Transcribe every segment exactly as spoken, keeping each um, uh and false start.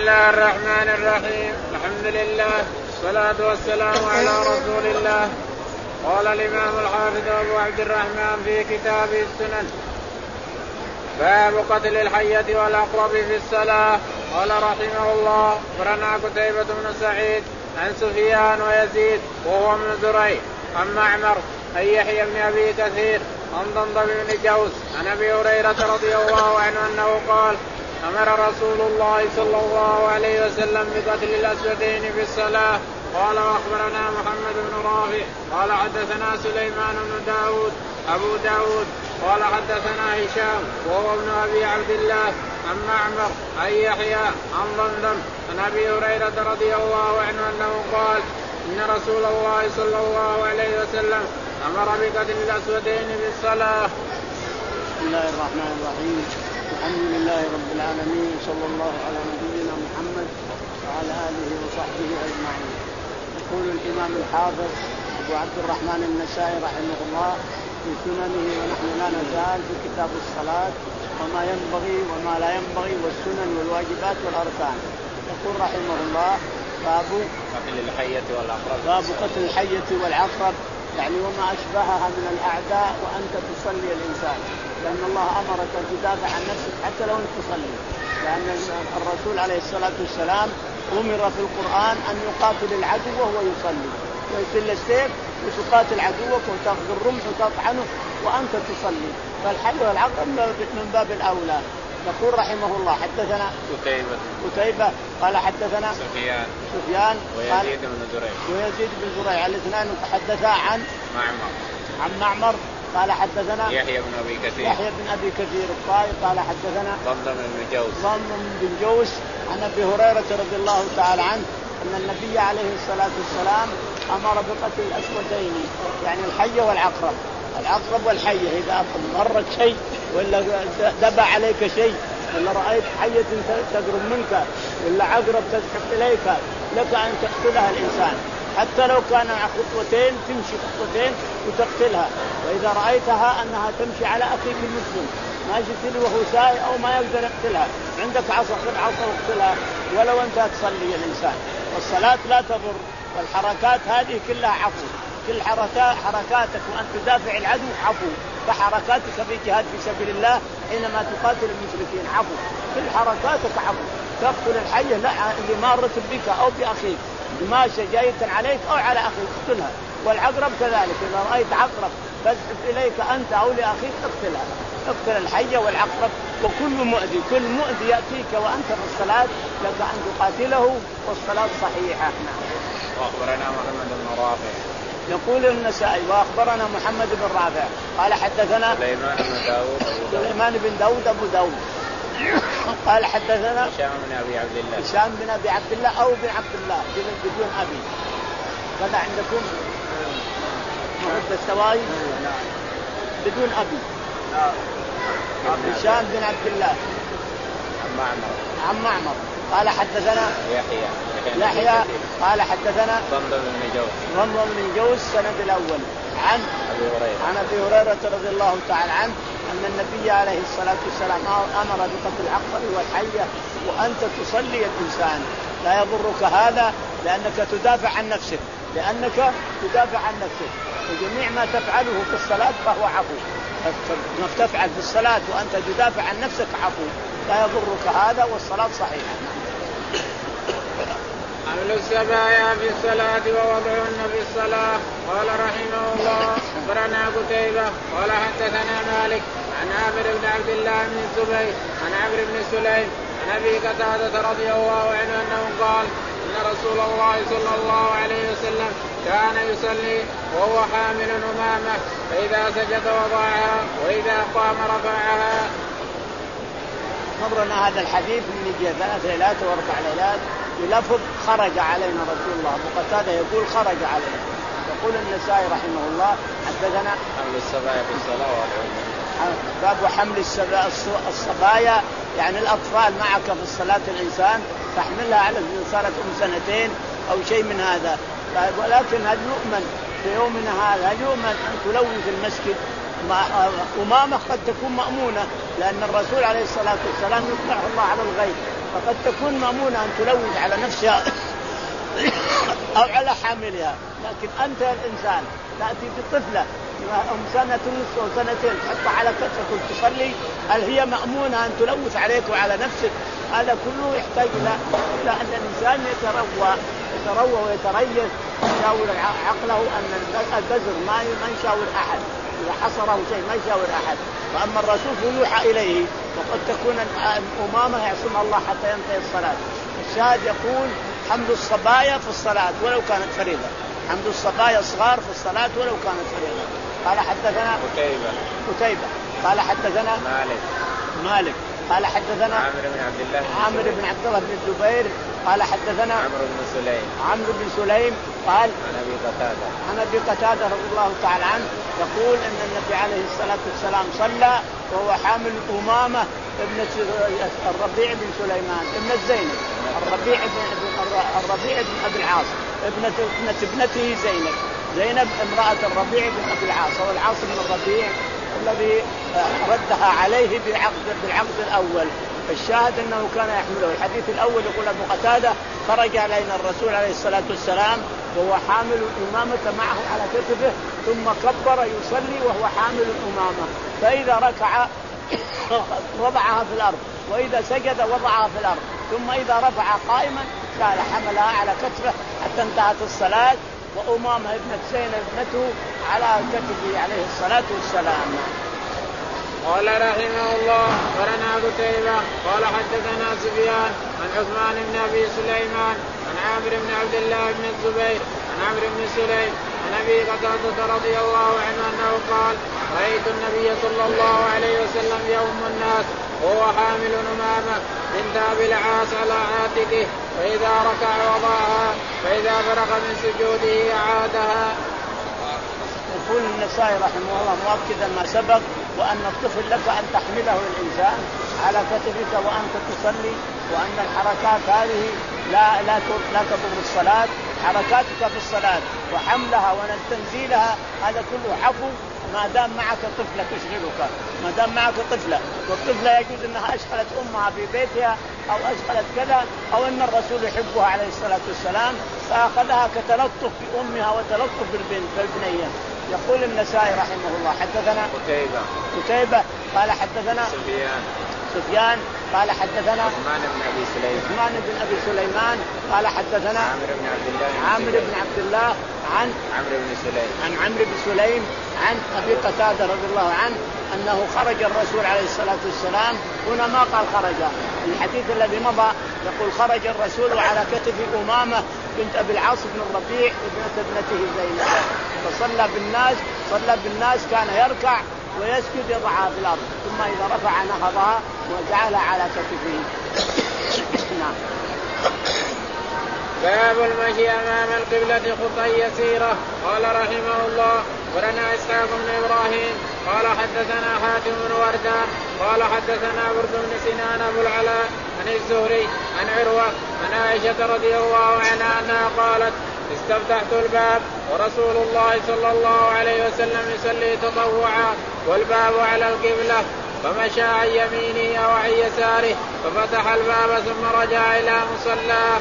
الله الرحمن الرحيم. الحمد لله والصلاة والسلام على رسول الله. قال الإمام الحافظ أبو عبد الرحمن في كتابه السنن: باب قتل الحية والعقرب في الصلاة. قال رحمه الله: أخبرنا قتيبة بن سعيد عن سفيان ويزيد وهو من زريع عن معمر عن يحيى بن أبي كثير عن ضمضم بن جوز عن أبي هريرة رضي الله عنه أنه قال: أمر رسول الله صلى الله عليه وسلم بقتل الأسودين في الصلاة. قال: وأخبرنا محمد بن رافع قال حدثنا سليمان بن داود أبو داود قال حدثنا هشام وهو ابن أبي عبد الله عن معمر عن يحيى عن ضمضم عن أبي هريرة رضي الله عنه أنه قال: إن رسول الله صلى الله عليه وسلم أمر بقتل الأسودين في الصلاة. بسم الله الرحمن الرحيم. الحمد لله رب العالمين، صلى الله على نبينا محمد وعلى آله وصحبه أجمعين. يقول الإمام الحافظ أبو عبد الرحمن النسائي رحمه الله في سننه، ونحن لا نزال في كتاب الصلاة وما ينبغي وما لا ينبغي والسنن والواجبات والأركان. يقول رحمه الله: باب قتل الحية والعقرب. باب قتل الحية والعقرب، يعني وما أشبهها من الأعداء وأنت تصلي الإنسان، لأن الله أمرك أن تدافع عن نفسك حتى لو أنت تصلي، لأن الرسول عليه الصلاة والسلام أمر في القرآن أن يقاتل العدو وهو يصلي، ويسل السيف وتقاتل عدوك وتأخذ الرمح وتطعنه وأنت تصلي، فالحي والعقرب من باب الأولى. يقول رحمه الله: حدثنا قتيبة قتيبة قال حدثنا سفيان سفيان ويزيد بن زريع ويزيد بن زريع الاثنان حدثا عن معمر عن معمر قال حدثنا يحيى بن أبي كثير يحيى بن أبي كثير الطائي قال حدثنا ضمضم بن جوز ضمضم بن جوز عن أبي هريرة رضي الله تعالى عنه أن النبي عليه الصلاة والسلام أمر بقتل الأسودين، يعني الحية والعقرب. العقرب والحية إذا مرت شيء ولا دبع عليك شيء ولا رأيت حية تقرب منك ولا عقرب تزحف إليك، لك أن تقتلها الإنسان حتى لو كان خطوتين، تمشي خطوتين وتقتلها. وإذا رأيتها أنها تمشي على أخيك المسلم ماشي تلي وهو ساي أو ما يقدر يقتلها، عندك عصا خذ عصا واقتلها ولو أنت تصلي الإنسان. والصلاة لا تضر، والحركات هذه كلها عفو، كل حركات حركاتك وأن تدافع العدو عفو، فحركاتك في جهاد في سبيل الله حينما تقاتل المشركين عفو، كل حركاتك عفو. تقتل الحية لا اللي مارت بك أو بأخيك ماشية جاية عليك أو على أخيك اقتلها. والعقرب كذلك، إذا رأيت عقرب تزحف إليك أنت أو لأخيك اقتلها. اقتل الحية والعقرب وكل مؤذي، كل مؤذي يأتيك وأنت في الصلاة لك أن تقاتله والصلاة صحيحة. وأخبرنا محمد بن رافع. يقول النسائي: وأخبرنا محمد بن رافع قال حدثنا سليمان بن داود سليمان بن داود أبو داود قال حدثنا هشام بن أبي عبد الله هشام بن أبي عبد الله أو بن عبد الله بدون أبي. هذا عندكم مرد السواي بدون أبي. هشام بن عبد الله عن معمر عن معمر قال حدثنا يحيى يحيى قال حدثنا ضمضم بن جوز ضمضم بن جوز السند الأول عن أبي هريرة عن أبي هريرة رضي الله تعالى عنه أن النبي عليه الصلاة والسلام أمر بقتل العقرب والحية وأنت تصلي الإنسان. لا يضرك هذا لأنك تدافع عن نفسك، لأنك تدافع عن نفسك، وجميع ما تفعله في الصلاة فهو عفو. ما تفعل في الصلاة وأنت تدافع عن نفسك عفو، لا يضرك هذا والصلاة صحيحة. حمل السبايا في الصلاة ووضعهن في الصلاة. قال رحمه الله: أخبرنا قتيبة قال حدثنا مالك عن عامر بن عبد الله بن الزبير عن عمرو بن سليم عن أبي قتادة رضي الله عنه أنه قال: إن رسول الله صلى الله عليه وسلم كان يصلي وهو حامل أمامه، فإذا سجد وضعها وإذا قام رفعها. مرنا هذا الحديث من جهة ثلاث ليلات وأربع ليلات بلفظ خرج علينا رسول الله. أبو قتادة يقول خرج علينا. يقول النسائي رحمه الله: حدثنا حمل السبايا في الصلاة. باب حمل الصبايا، يعني الأطفال معك في الصلاة الإنسان تحملها على صارت أم سنتين أو شيء من هذا، ولكن هل يؤمن في يومنا هذا هل يؤمن أن تلون في المسجد؟ أمامة قد تكون مأمونة، لأن الرسول عليه الصلاة والسلام يطلع الله على الغيب، فقد تكون مأمونة أن تلوث على نفسها أو على حاملها، لكن أنت الإنسان تأتي بطفلة أم سنة ونصف أو سنتين تحطها على كتفك وتصلي، هل هي مأمونة أن تلوث عليك وعلى نفسك؟ هذا كله يحتاج إلى أن الإنسان يتروى يتروى ويتريث، يشاور عقله أن البزر ما ما يشاور أحد، إذا حصره شيء ما يشاور أحد. وأما الرسول فيوحى إليه، وقد تكون الأمامة يعصمها الله حتى ينتهي الصلاة. الشاهد يقول حمل الصبايا في الصلاة ولو كانت فريضة، حمل الصبايا صغار في الصلاة ولو كانت فريضة. قال حدثنا قتيبة قتيبة قال حدثنا مالك مالك قال حدثنا عامر بن عبد الله عامر بن عبد الله بن الزبير قال حدثنا عمرو بن سليم عمرو بن سليم قال عن ابي قتاده عن ابي قتاده رضي الله تعالى عنه يقول ان النبي عليه الصلاه والسلام صلى وهو حامل امامه ابنه الربيع بن سليمان ابنه زينب، الربيع بن الربيع بن ابي العاص ابنه ابنه ابنته زينب زينب امراه الربيع بن ابي العاص، هو العاص بن الربيع الذي ردها عليه بعقد بالعقد الاول. الشاهد انه كان يحمله. الحديث الاول يقول ابو قتاده خرج علينا الرسول عليه الصلاه والسلام وهو حامل الامامه معه على كتفه، ثم كبر يصلي وهو حامل الامامه، فاذا ركع وضعها في الارض، واذا سجد وضعها في الارض، ثم اذا رفع قائما قال حملها على كتفه حتى انتهت الصلاه، وامامه ابنه زينب ابنته على كتفه عليه الصلاه والسلام. قال رحمه الله ورنا قتيبة قال حدثنا سفيان عن عثمان بن ابي سليمان عن عامر بن عبد الله بن الزبير عن عمرو بن سليم عن ابي قتادة رضي الله عنه انه قال رايت النبي صلى الله عليه وسلم يؤم الناس وهو حامل امامه بنت ابي العاص على عاتقه، فاذا ركع وضعها فاذا فرغ من سجوده اعادها. يقول النسائي رحمه الله مؤكدا ما سبق، وأن الطفل لك أن تحمله الإنسان على كتفك وأنت تصلي، وأن الحركات هذه لا لا لا تضر الصلاة، حركاتك في الصلاة وحملها وتنزيلها هذا كله عفو ما دام معك طفلة تشغلك، ما دام معك طفلة، والطفلة يجوز أنها أشغلت أمها في بيتها أو أشغلت كذا، أو أن الرسول يحبها عليه الصلاة والسلام فأخذها كتلطف بأمها وتلطف بالبنت بالبنية. يقول النسائي رحمه الله حدثنا قتيبة قتيبة قال حدثنا سفيان سفيان قال حدثنا عثمان بن ابي سليمان عثمان بن ابي سليمان قال حدثنا عامر بن عبد الله عامر بن عبد الله عن عمرو بن سليم عن عمرو بن سليم عن ابي قتاده رضي الله عنه انه خرج الرسول عليه الصلاه والسلام، هنا ما قال خرج، الحديث الذي مضى يقول خرج الرسول وعلى كتف امامه بنت ابي العاص بن الربيع ابنه ابنته زينب، فصلى بالناس صلى بالناس كان يركع ويسجد يضعها في الارض، ثم اذا رفع نهضها وجعلها على كتفه. نعم. باب المشي امام القبلة خطى يسيرة. قال رحمه الله ولنا اسحاق بن ابراهيم قال حدثنا حاتم بن وردان قال حدثنا برد بن سنان ابو العلاء عن الزهري عن عروة عن عائشة رضي الله عنها انها قالت استفتحت الباب ورسول الله صلى الله عليه وسلم يصلي تطوعا والباب على القبلة، فمشى عن يمينه او عن يساره ففتح الباب ثم رجع الى مصلاه.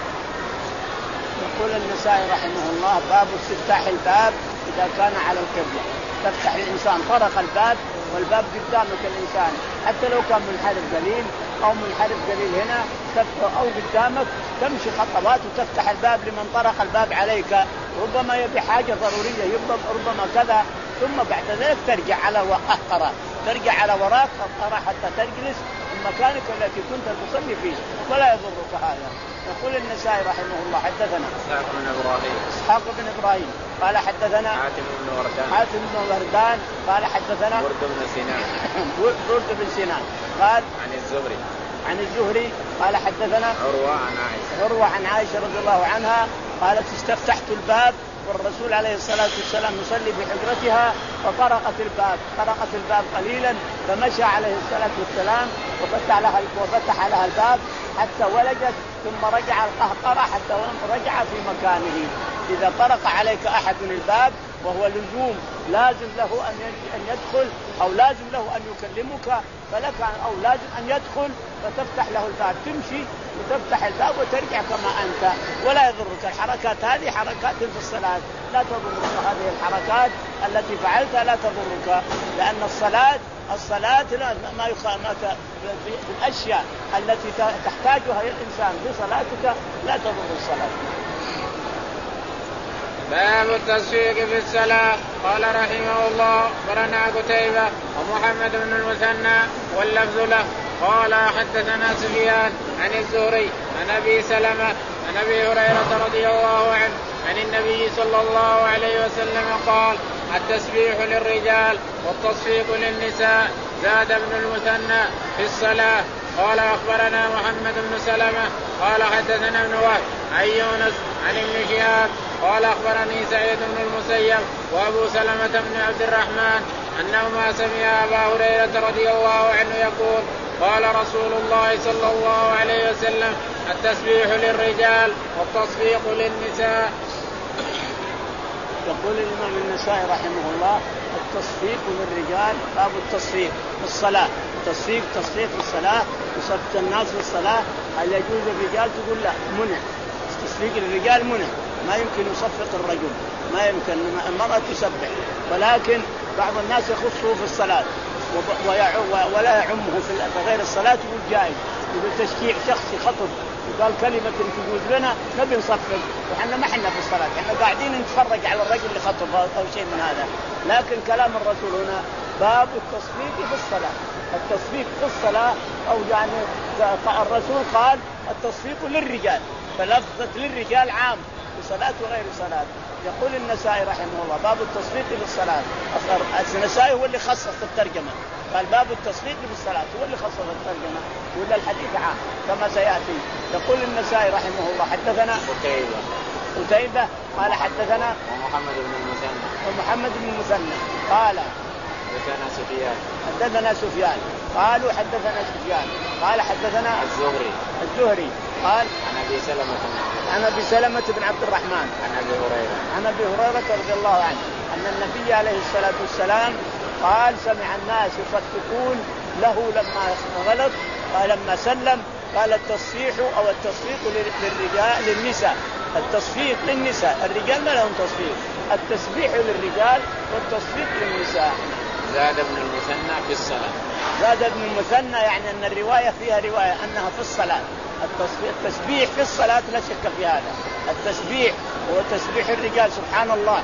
يقول النسائي رحمه الله باب استفتاح الباب اذا كان على القبلة. تفتح الانسان طرق الباب والباب قدامك الانسان حتى لو كان منحرف قليل او منحرف قليل هنا او قدامك تمشي خطوات وتفتح الباب لمن طرق الباب عليك، ربما يبي حاجه ضروريه ربما كذا، ثم بعد ذلك ترجع على وقهقرة ترجع على وراك قهقرة حتى تجلس في مكانك التي كنت تصلي فيه ولا يضرك هذا. يقول النسائي رحمه الله حدثنا اسحاق بن ابراهيم اسحاق بن ابراهيم قال حدثنا حاتم بن وردان حاتم بن وردان قال حدثنا برد بن سنان برد بن سنان قال عن الزهري عن الزهري قال حدثنا عروة عن عائشة عروة عن عائشة رضي الله عنها قالت استفتحت الباب والرسول عليه الصلاة والسلام يصلي في حجرتها فطرقت الباب طرقت الباب قليلا فمشى عليه الصلاة والسلام وفتح لها وفتح لها الباب حتى ولجت ثم رجع القهقرة حتى رجع في مكانه. إذا طرق عليك أحد من الباب وهو لزوم لازم له أن يدخل أو لازم له أن يكلمك فلك أو لازم أن يدخل فتفتح له الباب، تمشي وتفتح الباب وترجع كما أنت ولا يضرك. الحركات هذه حركات في الصلاة لا تضرك، هذه الحركات التي فعلتها لا تضرك، لأن الصلاة الصلاة ما يخامك في الأشياء التي تحتاجها الإنسان بصلاتك لا تضر الصلاة. باب التصفيق في الصلاة. قال رحمه الله أخبرنا قتيبة ومحمد بن المثنى واللفظ له قال حدثنا سفيان عن الزهري عن أبي سلمة عن أبي هريرة رضي الله عنه عن النبي صلى الله عليه وسلم قال التسبيح للرجال والتصفيق للنساء. زاد ابن المثنى في الصلاة. قال أخبرنا محمد بن سلمة قال حدثنا ابن وهب عن يونس عن ابن شهاب قال أخبرني سعيد بن المسيب وأبو سلمة بن عبد الرحمن أنهما سمع أبا هريرة رضي الله عنه يقول قال رسول الله صلى الله عليه وسلم التسبيح للرجال والتصفيق للنساء. يقول الإمام النسائي رحمه الله التصفيق للرجال. باب التصفيق في الصلاة. تصفيق تصفيق في الصلاة يصفق الناس في الصلاة. هل يجوز الرجال؟ تقول لا، منع. تصفيق للرجال منع، ما يمكن يصفق الرجل، ما يمكن. المرأة تسبح، ولكن بعض الناس يخصه في الصلاة ولا يعمه في غير الصلاة. يقول جائز، يقول تشجيع شخصي خطب وقال كلمة تجوز لنا نبي نصفق، وحنا ما حنا في الصلاة، احنا قاعدين نتفرج على الرجل اللي خطب أو شيء من هذا. لكن كلام الرسول هنا باب التصفيق في الصلاة. التصفيق في الصلاة أو يعني الرسول قال التصفيق للرجال، فلفظة للرجال عام بصلاة وغير صلاة. يقول النسائي رحمه الله باب التصفيق للصلاة. النسائي هو اللي خصص الترجمة، قال باب التصفيق بالصلاة، هو اللي خصص الترجمة، ولا الحديث عام كما سيأتي. يقول النسائي رحمه الله حدثنا قتيبة قتيبة قال حدثنا ومحمد بن المثنى ومحمد بن المثنى قال حدثنا سفيان حدثنا سفيان قالوا حدثنا سفيان قال حدثنا الزهري الزهري قال عن أبي سلمة عن أبي سلمة بن عبد الرحمن عن أبي هريرة عن أبي هريرة رضي الله عنه أن النبي عليه الصلاة والسلام قال سمع الناس يصفقون له لما غلط، قال لما سلم قال التصفيح أو التصفيق للرجال للنساء. التصفيق للنساء، الرجال ما لهم تصفيق. التسبيح للرجال والتصفيق للنساء. زاد ابن المثنى في الصلاة. زاد ابن المثنى يعني أن الرواية فيها رواية أنها في الصلاة. التسبيح في الصلاة لا شك في هذا. التسبيح هو تسبيح الرجال سبحان الله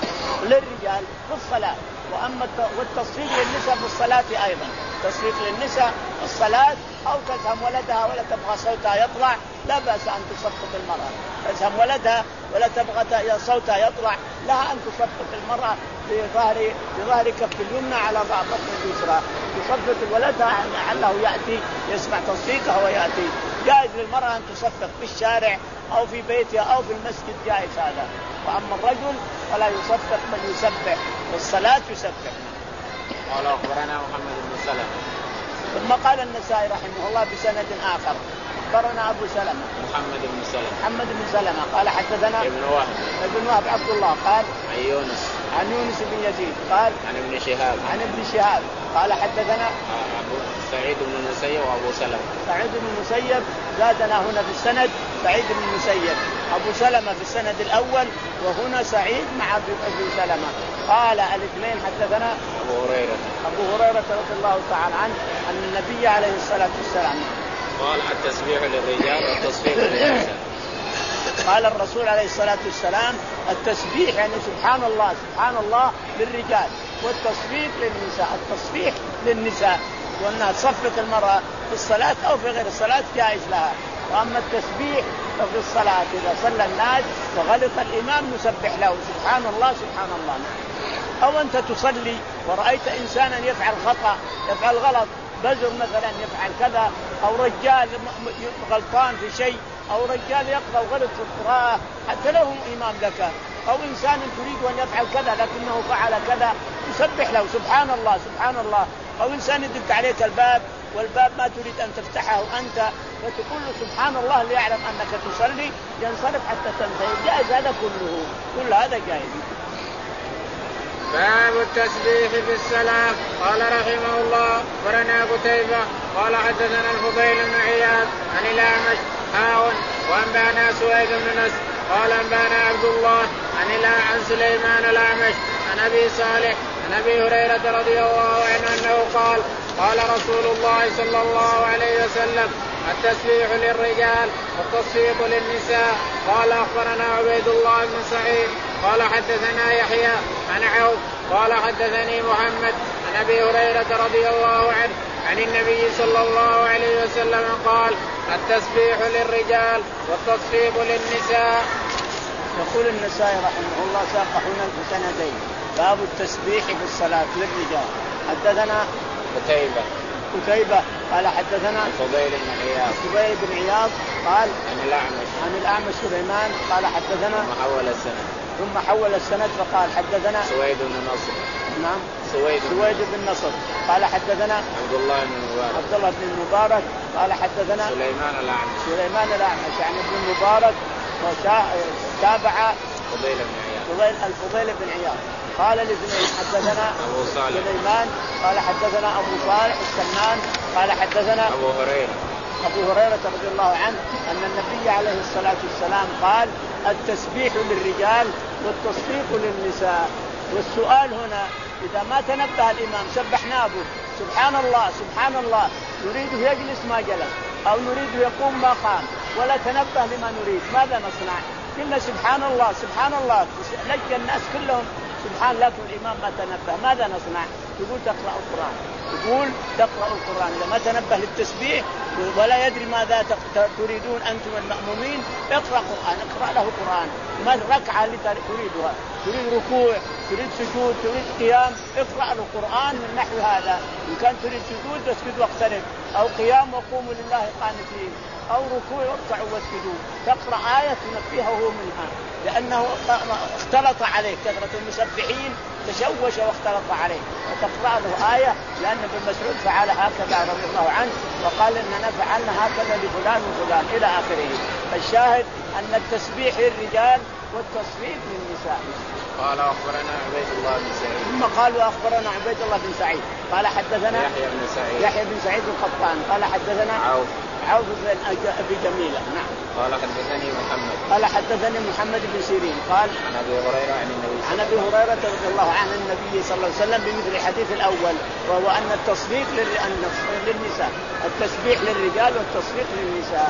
للرجال في الصلاة، وأما والتصفيق للنساء في الصلاة أيضا. تصفيق للنساء الصلاة أو تزهم ولدها ولا تبغى صوتها يطلع لا بأس أن تصفق المرأة. تزهم ولدها ولا تبغى صوتها يطلع لها أن تصفق المرأة بظهر بظهر كف اليمنى على بطن اليسرى، تصفق ولدها لعله يأتي يسمع تصفيقها ويأتي. جائز للمرأة أن تصفق في الشارع أو في بيتها أو في المسجد، جائز هذا. وأما الرجل فلا يصفق بل يسبح، والصلاة يسبح. قال أخبرنا محمد بن سلمة. ثم قال النسائي رحمه الله بسند آخر أخبرنا أبو سلمة محمد بن سلمة محمد بن سلمة قال حدثنا ابن وهب ابن وهب عبد الله قال عن يونس عن يونس بن يزيد قال عن ابن شهاب عن ابن شهاب قال حدثنا أبو سعيد بن المسيب وأبو سلمة. سعيد بن المسيب زادنا هنا في السند سعيد بن المسيب، أبو سلمة في السند الأول وهنا سعيد مع أبو سلمة. قال الاثنين حدثنا أبو هريرة أبو هريرة رضي الله تعالى عنه أن النبي عليه الصلاة والسلام قال التسبيح للرجال والتصفيق للنساء. قال الرسول عليه الصلاة والسلام التسبيح يعني سبحان الله سبحان الله للرجال، والتصفيق للنساء التصفيح للنساء، وأنها تصفق المرأة في الصلاة أو في غير الصلاة جائز لها. وأما التسبيح في الصلاة إذا صلى الناس وغلط الإمام نسبح له سبحان الله سبحان الله. أو أنت تصلي ورأيت إنسانا يفعل خطأ يفعل غلط، بزر مثلا يفعل كذا، أو رجال غلطان في شيء، أو رجال يقرأ غلط في القراءة حتى له إمام لك، أو إنسان تريد أن يفعل كذا لكنه فعل كذا تسبح له سبحان الله سبحان الله. أو إنسان يدق عليك الباب والباب ما تريد أن تفتحه أنت فتقول له سبحان الله ليعلم أنك تصلي ينصرف حتى تنتهي. جائز هذا كله، كل هذا جائز. باب التسبيح في الصلاة. قال رحمه الله أخبرنا قتيبة قال حدثنا الفضيل بن عياض عن الأعمش حاء وأنبأنا سويد بن نصر قال أنبأنا عبد الله عن عن سليمان الأعمش عن أبي صالح عن أبي هريرة رضي الله عنه أنه قال قال رسول الله صلى الله عليه وسلم التسبيح للرجال والتصفيق للنساء. قال أخبرنا عبيد الله بن سعيد قال حدثنا يحيى عن عوف قال حدثني محمد عن أبي هريرة رضي الله عنه عن النبي صلى الله عليه وسلم قال التسبيح للرجال والتصفيق للنساء. يقول النسائي رحمه الله ساق هنا بسندين باب التسبيح في الصلاة للرجال. حدثنا قتيبة قتيبة قال حدثنا الفضيل بن عياض الفضيل بن عياض قال عن الأعمش عن الأعمش سليمان قال حدثنا ثم حول السند ثم حول السند فقال حدثنا سويد بن نصر نعم سويد, سويد بن نصر قال حدثنا عبد الله بن المبارك عبد الله بن المبارك قال حدثنا سليمان الأعمش سليمان الأعمش يعني ابن المبارك وتابع الفضيل بن عياض الفضيل بن عياض قال الاثنين حدثنا أبو صالح سليمان قال حدثنا أبو صالح السمان قال حدثنا أبو هريرة أبو هريرة رضي الله عنه أن النبي عليه الصلاة والسلام قال التسبيح للرجال والتصفيق للنساء. والسؤال هنا إذا ما تنبه الإمام سبحنا به سبحان الله سبحان الله نريده يجلس ما جلس أو نريده يقوم ما قام ولا تنبه لما نريد ماذا نصنع؟ قلنا سبحان الله سبحان الله لجى الناس كلهم سبحان لكن الإمام ما تنبه ماذا نصنع؟ يقول تقرأ القرآن يقول تقرأ القرآن إذا ما تنبه للتسبيح ولا يدري ماذا تريدون أنتم المأمومين اقرأ قرآن اقرأ له قرآن ما الركعة اللي تريدها تريد ركوع تريد سجود تريد قيام اقرأ له قرآن من نحو هذا. إن كان تريد سجود اسجد واقترب أو قيام وقوموا لله قانتين أو ركوع واركعوا واسجدوا تقرأ آية تنبهه منها لأنه اختلط عليه كثرة المسبحين تشوش واختلط عليه فتقرأ له آية لأن ابن مسعود فعل هكذا رضي الله عنه وقال إننا فعلنا هكذا لفلان وفلان إلى آخره. الشاهد أن التسبيح للرجال والتصفيق للنساء. قال أخبرنا عبيد الله بن سعيد ثم قال وأخبرنا عبيد الله بن سعيد قال حدثنا يحيى بن سعيد يحيى بن سعيد القطان قال حدثنا عوف عوف بن أبي جميلة نعم قال حدثني محمد قال حدثني محمد بن سيرين قال عن أبي هريرة عن النبي عن أبي هريرة رضي الله عنه النبي صلى الله عليه وسلم بمثل الحديث الأول وهو أن التصفيق للنساء التسبيح للرجال والتصفيق للنساء.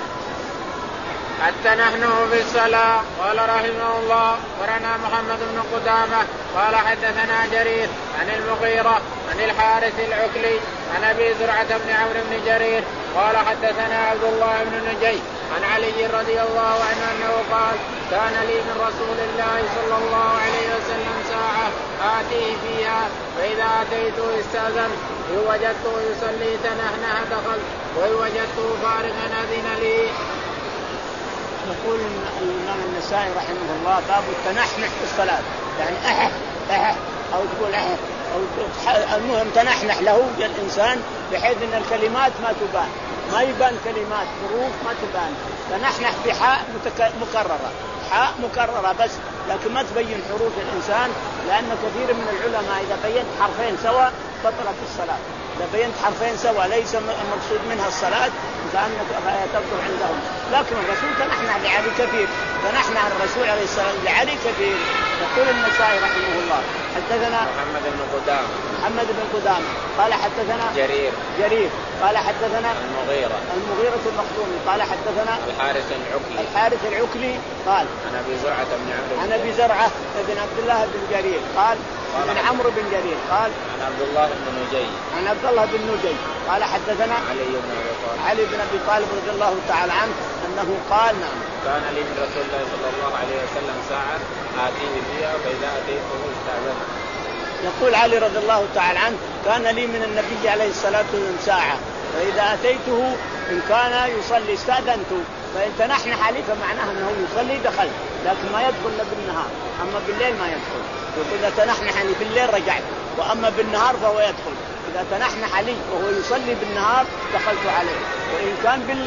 حتى نحن في الصلاة. قال رحمه الله ورنا محمد بن قدامة قال حدثنا جرير عن المغيرة عن الحارث العكلي عن أبي زرعة بن عمرو بن جرير قال حدثنا عبد الله بن نجي عن علي رضي الله عنه أنه قال كان لي من رسول الله صلى الله عليه وسلم ساعة آتيه فيها فإذا أتيته استأذن إن وجدته يصلي تنحنح دخل وإن وجدته فارغا أذن لي. يقول الإمام النسائي رحمه الله باب التنحنح في الصلاة يعني أحح أحح أو تقول أحح أو المهم تنحنح له الإنسان بحيث أن الكلمات ما تبان ما يبان كلمات حروف ما تبان تنحنح بحاء مكررة حاء مكررة بس لكن ما تبين حروف الإنسان لأن كثير من العلماء إذا بينت حرفين سوا بطلت الصلاة. إذا بينت حرفين سوا ليس المقصود منها الصلاة فأنك تبطل عندهم لكن الرسول تنحنح لعلي كثير تنحنح الرسول عليه الصلاة والسلام لعلي كثير. يقول النسائي رحمه الله حدثنا محمد بن قدامة محمد بن قدامة قال حدثنا جرير جرير قال حدثنا المغيرة المغيرة المخزومي قال حدثنا الحارث العكلي الحارث العكلي قال عن أبي زرعة بن عمرو عن أبي زرعة بن عبد الله بن جرير قال عن عمرو بن جرير قال عن عبد الله بن نجي عن عبد الله بن نجي قال حدثنا علي بن أبي طالب علي بن أبي طالب رضي الله تعالى عنه أنه قال نعم كان لي من رسول الله صلى الله عليه وسلم ساعة آتيه فيها فإذا أتيته استأذن. يقول علي رضي الله تعالى عنه كان لي من النبي عليه الصلاة والسلام ساعة فإذا أتيته إن كان يصلي استأذنته فإن تنحنح عليه فمعناه أنه يصلي دخل لكن ما يدخل إلا بالنهار أما بالليل ما يدخل. يقول إذا تنحنح عليه بالليل رجعت وأما بالنهار فهو يدخل. إذا تنحنح عليه وهو يصلي بالنهار دخلت عليه وإن كان بالليل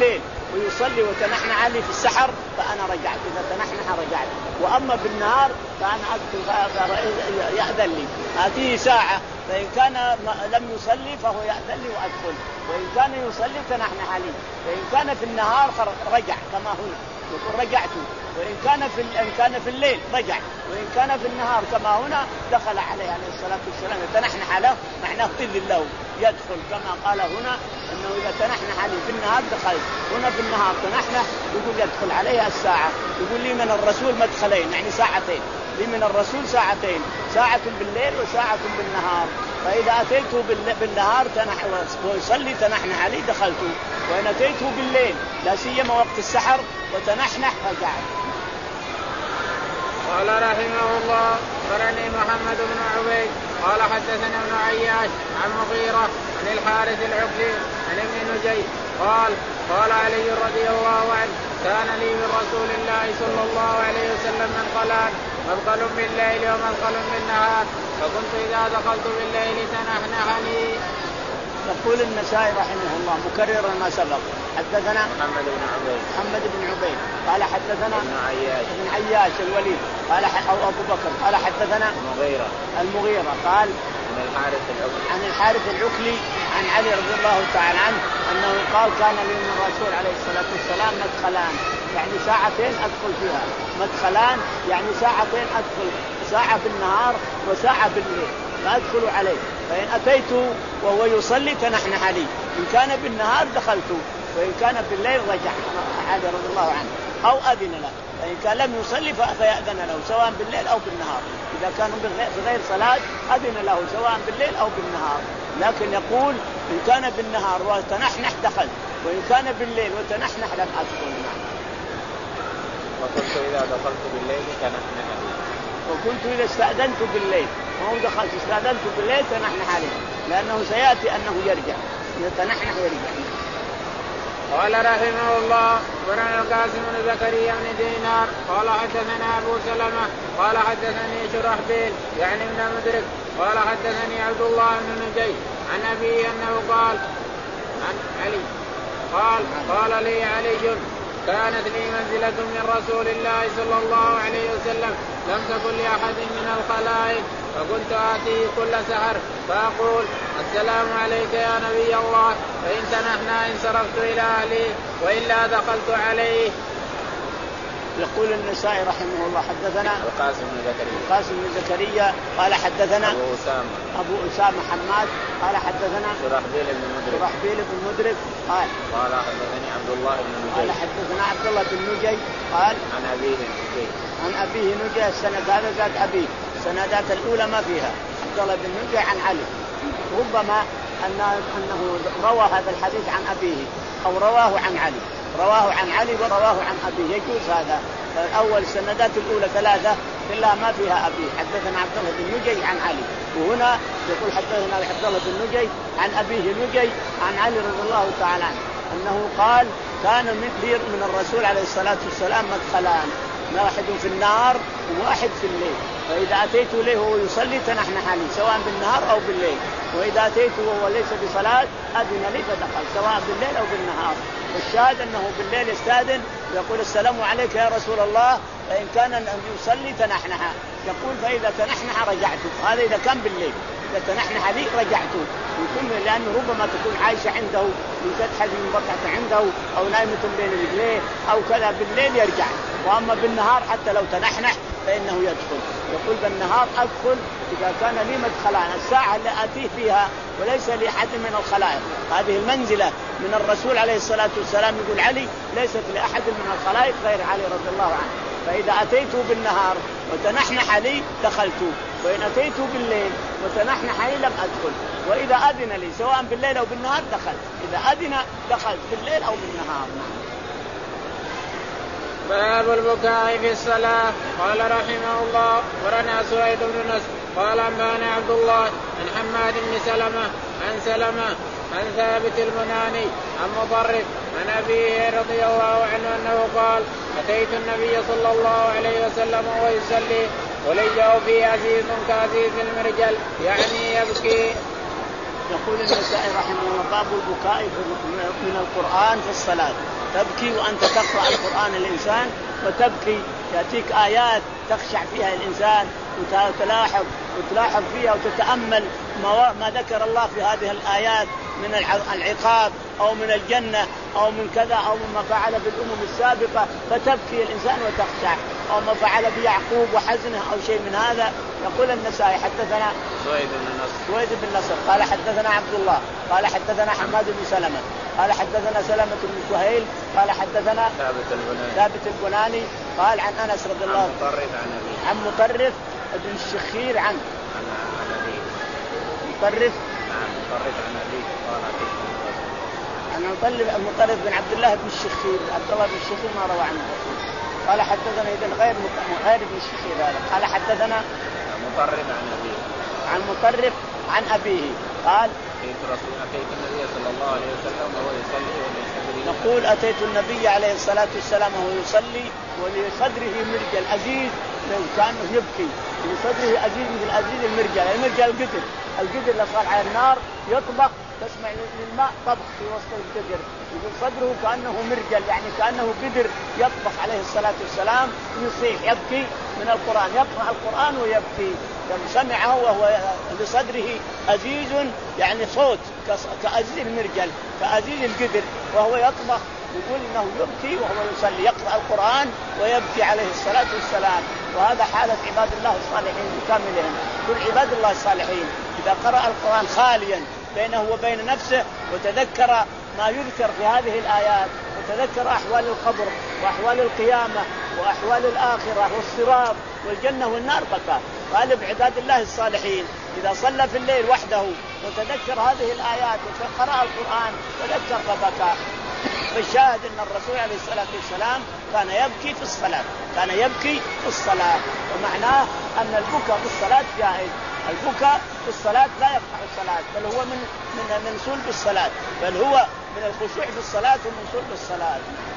ويصلي وتنحنح علي في السحر فأنا رجعت، إذا تنحنح رجعت. وأما بالنهار فأنا أدخل يأذن لي، آتيه ساعة، فإن كان لم يصلي فهو يأذن لي وأدخل، وإن كان يصلي تنحنح علي، فإن كان في النهار رجع كما هنا يقول رجعت، وإن كان في إن كان في الليل رجع، وإن كان في النهار كما هنا دخل عليه عليه الصلاة والسلام تنحنح له، معناه إذن له يدخل، كما قال هنا أنه إذا تنحنح عليه في النهار دخلت، هنا في النهار تنحنح يقول يدخل عليها الساعة، يقول لي من الرسول مدخلين يعني ساعتين، لي من الرسول ساعتين، ساعة بالليل وساعة بالنهار، فإذا أتيته بالنهار ويصلي تنحنح عليه دخلته، وإن أتيته بالليل لا سيما وقت السحر وتنحنح رجعت. قال رحمه الله أخبرني محمد بن عبيد قال حدثنا ابن عياش عن مغيرة عن الحارث العقلي عن ابن نجي قال قال علي رضي الله عنه كان لي من رسول الله صلى الله عليه وسلم منقلان، منقل بالليل ومنقل بالنهار، فكنت إذا دخلت بالليل تنحنح لي. يقول النسائي رحمه الله مكررا ما سبق حدثنا محمد بن عبيد محمد بن عبيد قال حدثنا ابن عياش ابن عياش الوليد قال أو أبو بكر قال حدثنا المغيرة المغيرة قال عن الحارث العقلي عن الحارث العقلي عن علي رضي الله تعالى عنه أنه قال كان لي من الرسول عليه الصلاة والسلام مدخلان، يعني ساعتين أدخل فيها، مدخلان يعني ساعتين أدخل، ساعة في النهار وساعة في الليل فأدخل عليه، فإن أتيت وهو يصلي تنحنح علي، إن كان بالنهار دخلت، وإن كان بالليل رجع علي رضي الله عنه أو أذن له، فإن كان لم يصلي فيأذن له سواء بالليل أو بالنهار، إذا كانوا في غير صلاة أذن له سواء بالليل أو بالنهار، لكن يقول إن كان بالنهار وتنحنح دخل، وإن كان بالليل وتنحنح لم أدخل. وكنت إذا دخلت بالليل تنحنح علي، وكنت إذا استأذنت بالليل وهو دخلت استأذنت بالليل تنحنح عليه، لأنه سيأتي أنه يرجع، إذا تنحنح يرجع. قال رحمه الله ورنا القاسم بن زكريا بن دينار قال حدثنا أبو سلمة قال حدثني شرحبيل يعني ابن مدرك قال حدثني عبد الله بن نجي عن أبي أنه قال عن علي قال قال لي علي كانت لي منزلة من رسول الله صلى الله عليه وسلم لم تكن لأحد من الخلائق، فكنت آتيه كل سحر فأقول السلام عليك يا نبي الله، فإن تنحنى انصرفت إلى أهلي وإلا دخلت عليه. يقول النسائي رحمه الله حدثنا القاسم بن زكريا القاسم بن زكريا قال حدثنا أبو أسامة أبو أسامة حماد قال حدثنا شرحبيل بن مدرك شرحبيل بن مدرك قال قال حدثني عبد الله بن نجي قال حدثنا عبد الله بن نجي قال عن أبيه نجي عن أبيه نجي، السند هذا زاد أبيه، السندات الأولى ما فيها عبد الله بن نجي عن علي، ربما أنه روى هذا الحديث عن أبيه أو رواه عن علي، رواه عن علي ورواه عن أبيه، يجوز هذا. الأول السندات الأولى ثلاثة كلها ما فيها أبيه، حدثنا عبد الله بن نجي عن علي، وهنا يقول حدثنا عبد الله بن نجي عن أبيه نجي عن علي رضي الله تعالى عنه أنه قال كان مثلي من الرسول عليه الصلاة والسلام مدخلان، واحد في النهار وواحد في الليل، فإذا أتيت إليه وهو يصلي تنحنح علي سواء بالنهار أو بالليل، وإذا أتيت وهو ليس بصلاة أذن لي فدخل سواء بالليل أو بالنهار. والشاهد أنه بالليل يستأذن يقول السلام عليك يا رسول الله، فإن كان يصلي تنحنح، يقول فإذا تنحنح رجعت، هذا إذا كان بالليل، إذا تنحنح لي رجعت، يكون لأنه ربما تكون عايشة عنده وتتحد من بقعة عنده أو نايمة بين رجليه أو كذا، بالليل يرجع. وأما بالنهار حتى لو تنحنح فإنه يدخل، يقول بالنهار أدخل إذا كان لي مدخلان، الساعة اللي آتيه فيها وليس لي أحد من الخلائق، هذه المنزلة من الرسول عليه الصلاة والسلام، يقول علي ليست لأحد من الخلائق غير علي رضي الله عنه، فإذا أتيت بالنهار وتنحنح لي دخلت، وإن أتيت بالليل وتنحنح لي لم أدخل، وإذا أذن لي سواء بالليل أو بالنهار دخلت، إذا أذن دخلت بالليل أو بالنهار. باب البكاء في الصلاة. قال رحمه الله ورنا سويد بن نصر قال أنبانا عبد الله عن حماد بن سلمة عن سلمة عن ثابت المناني عن مضرب عن أبيه رضي الله عنه أنه قال أتيت النبي صلى الله عليه وسلم وهو يصلي ولجأ في عزيز كعزيز المرجل يعني يبكي. يقول النسائي رحمه الله باب البكاء من القرآن في الصلاة. تبكي وأنت تقرأ القرآن الإنسان وتبكي، يأتيك آيات تخشع فيها الإنسان وتلاحظ وتلاحظ فيها وتتأمل ما ذكر الله في هذه الآيات من العقاب أو من الجنة أو من كذا أو مما فعل بالأمم السابقة، فتبكي الإنسان وتخشع، أو ما فعل بيعقوب وحزنه أو شيء من هذا. يقول النسائي حدثنا سويد بن نصر سويد بن نصر قال حدثنا عبد الله قال حدثنا حماد بن سلمة قال حدثنا سلمة بن سهيل قال حدثنا ثابت البناني ثابت البناني قال عن أنس رضي الله عنه مطرف عن أبيه عن مطرف بن الشخير عن عن أبيه مطرف عن مطرف عن أبيه قال عن مطرف مطرف بن عبد الله بن الشخير عبد الله بن الشخير ما روى عنه. قال حدثنا إذن غير غير ابن الشخير هذا. قال حدثنا مطرف عن أبيه عن مطرف عن أبيه قال أتيت رسول أتيت النبي صلى الله عليه وسلم وهو يصلي وليصدره نقول أتيت النبي عليه الصلاة والسلام وهو يصلي ولصدره مرجل عزيز كأنه يبكي، لصدره عزيز مثل عزيز المرجل. المرجل القدر القدر اللي صار على النار يطبخ تسمع للماء طبخ في وسط القدر، يقول صدره كأنه مرجل يعني كأنه قدر يطبخ عليه الصلاة والسلام، يصيح يبكي من القرآن، يقرأ القرآن ويبكي سمعه وهو لصدره عزيز يعني صوت كعزيز المرجل كعزيز القدر وهو يطبخ، يقول انه يبكي وهو يصلي يقرأ القرآن ويبكي عليه الصلاة والسلام. وهذا حالة عباد الله الصالحين بكاملهم. كل عباد الله الصالحين إذا قرأ القرآن خاليا بينه وبين نفسه وتذكر ما يذكر في هذه الآيات وتذكر أحوال القبر وأحوال القيامة وأحوال الآخرة والصراط والجنة والنار بكى. غالب عباد الله الصالحين إذا صلى في الليل وحده وتذكر هذه الآيات وقرأ القرآن تذكر فبكى. فالشاهد أن الرسول عليه الصلاة والسلام كان يبكي في الصلاة كان يبكي في الصلاة ومعناه أن البكاء في الصلاة جائز. البكاء في الصلاة لا يقطع الصلاة بل هو من من من صلب الصلاة بل هو من الخشوع في الصلاة ومن صلب الصلاة.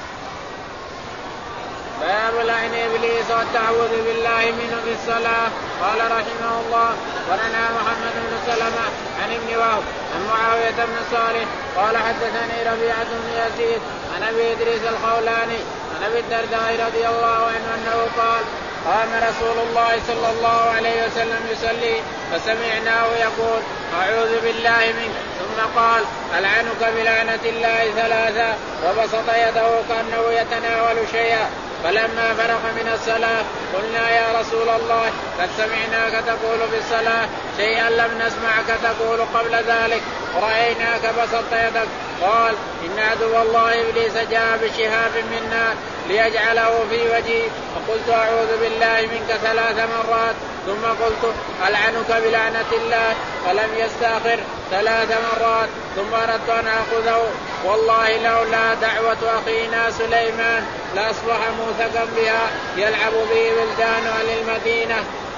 باب لعن إبليس والتعوذ بالله منه في الصلاة. قال رحمه الله ولنا محمد بن سلمة عن ابن وهب عن معاوية بن صالح قال حدثني ربيعة بن يزيد عن أبي إدريس الخولاني عن أبي الدرداء رضي الله عنه أنه قال قام رسول الله صلى الله عليه وسلم يصلي فسمعناه يقول أعوذ بالله منك ثم قال ألعنك بلعنة الله ثلاثة وبسط يده كأنه يتناول شيئا. فلما فرغ من الصلاة قلنا يا رسول الله قد سمعناك تقول في الصلاة شيئا لم نسمعك تقول قبل ذلك ورأيناك بسطت يدك. قال إن عدو الله إبليس جاء بشهاب من نار ليجعله في وجهي فقلت أعوذ بالله منك ثلاث مرات ثم قلت ألعنك بلعنة الله فلم يستأخر ثلاث مرات ثم أردت أن أخذه والله لولا دعوة أخينا سليمان لأصبح موثقا بها يلعب به ولدان أهل المدينة.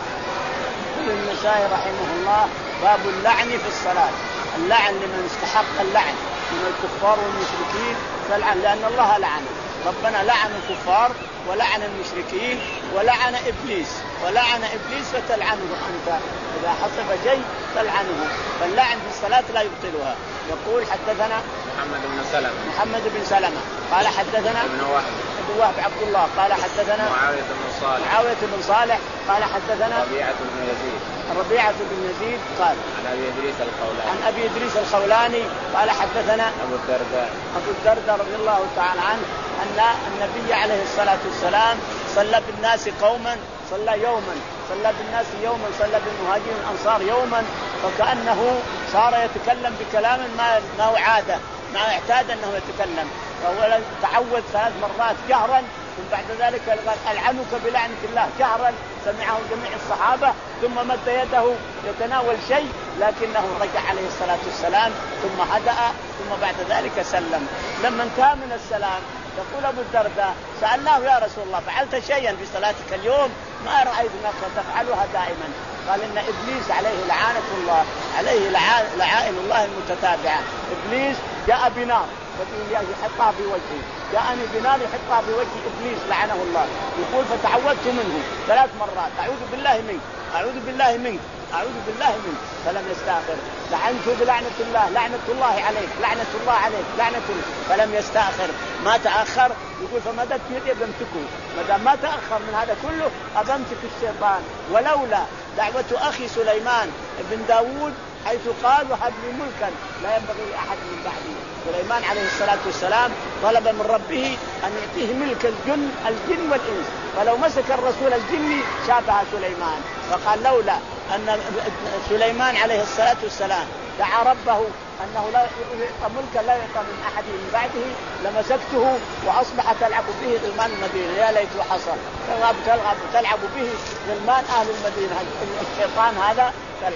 يقول النسائي رحمه الله باب اللعن في الصلاة. اللعن لمن استحق اللعن من الكفار والمشركين فالعن لأن الله لعنه. ربنا لعن الكفار ولعن المشركين ولعن إبليس ولعن إبليس فتلعنه أنت إذا حصل شيء تلعنه. فاللعن في الصلاة لا يبطلها. يقول حدثنا محمد بن سلمة محمد بن سلمة قال حدثنا ابن وهب ابن وهب عبد الله قال حدثنا معاوية بن صالح معاوية بن صالح قال حدثنا ربيعة بن يزيد ربيعة بن يزيد قال عن أبي إدريس الخولاني عن أبي إدريس الخولاني قال حدثنا أبو الدرداء أبو الدرداء رضي الله تعالى عنه أن النبي عليه الصلاة والسلام صلى بالناس قوما صلى يوما صلى بالناس يوما صلى بالمهاجرين الأنصار يوما فكأنه صار يتكلم بكلام ما ما هو عادة ما اعتاد أنه يتكلم. فهو تعود ثلاث مرات جهرا ثم بعد ذلك قال ألعنك بلعنة الله جهرا سمعه جميع الصحابة ثم مد يده يتناول شيء لكنه رجع عليه الصلاة والسلام ثم هدأ ثم بعد ذلك سلم. لما انتهى من السلام يقول أبو الدرداء سألناه يا رسول الله فعلت شيئا في صلاتك اليوم ما رأيتك تفعلها دائما؟ قال إن إبليس عليه لعنة الله عليه لعائن الله المتتابعة. إبليس جاء بنار يحطها في وجهه جاءني بنار يحطها في وجه إبليس لعنه الله. يقول فتعودت منه ثلاث مرات أعوذ بالله منك أعوذ بالله منك أعوذ بالله منك، فلم يستأخر. لعنته بلعنة الله، لعنة الله عليك، لعنة الله عليك، لعنة الله، فلم يستأخر، ما تأخر. يقول فمددت يدي بمسكه، ما دام ما تأخر من هذا كله أبمسك الشيطان. ولولا دعوة أخي سليمان بن داود حيث قال وهب لي ملكا لا ينبغي لأحد من بعدي. سليمان عليه الصلاة والسلام طلب من ربه أن يعطيه ملك الجن الجن والإنس، فلو مسك الرسول الجني شابه سليمان. فقال لولا أن سليمان عليه الصلاة والسلام دعا ربه أنه لا يعطى ملكا لا يعطى من أحد من بعده لمسكته وأصبح تلعب به غلمان المدينة. يا ليت حصل تلعب تلعب تلعب به غلمان أهل المدينة. الشيطان هذا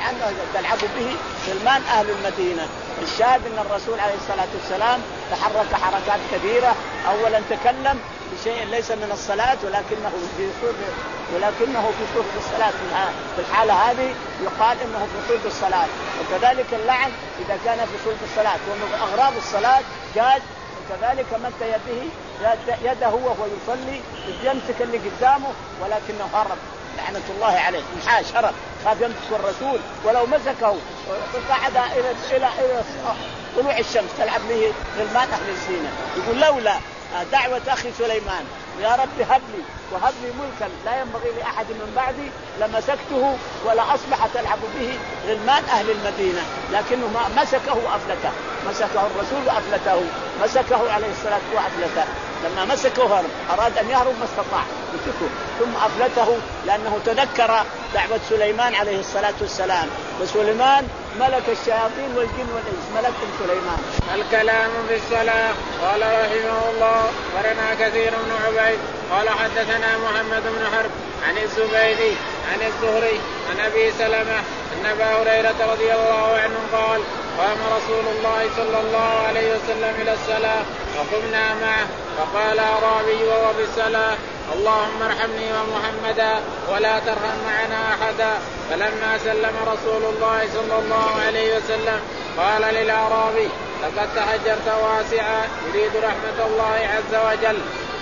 تلعب به غلمان أهل المدينة. الشاهد أن الرسول عليه الصلاة والسلام تحرك حركات كبيرة. أولا تكلم بشيء ليس من الصلاة ولكنه في صورة ولكنه في صورة الصلاة. في الحالة هذه يقال إنه في صورة الصلاة. وكذلك اللعن إذا كان في صورة الصلاة ومن أغراض الصلاة جاز. وكذلك مد يده يده وهو يصلي يمسك اللي قدامه ولكنه هرب لعنة الله عليه، انحاش هرب، خاف يمسك الرسول ولو مسكه قعد إلى إلى إلى طلوع الشمس تلعب به غلمان أهل الزينة. يقول لولا دعوة أخي سليمان يا رب هب لي وهب لي ملكا لا ينبغي لأحد من بعدي لمسكته ولا أصبح تلعب به غلمان أهل المدينة، لكنه ما مسكه وأفلته. مسكه الرسول وأفلته، مسكه عليه الصلاة وأفلته. لما مسكه هرب، أراد أن يهرب ما استطاع، مسكه ثم أفلته لأنه تذكر دعوة سليمان عليه الصلاة والسلام. وسليمان ملك الشياطين والجن والإنس، ملك سليمان. الكلام في الصلاة. قال رحمه الله ورنا كثير بن عبيد قال حدثنا محمد بن حرب عن الزبيدي عن الزهري عن أبي سلمة أن أبا هريرة رضي الله عنه قال قام رسول الله صلى الله عليه وسلم إلى الصلاة وقمنا معه فقال أعرابي وهو في الصلاة اللهم ارحمني ومحمدا ولا ترحم معنا أحدا. فلما سلم رسول الله صلى الله عليه وسلم قال للأعرابي لقد تحجرت واسعا يريد رحمة الله عز وجل.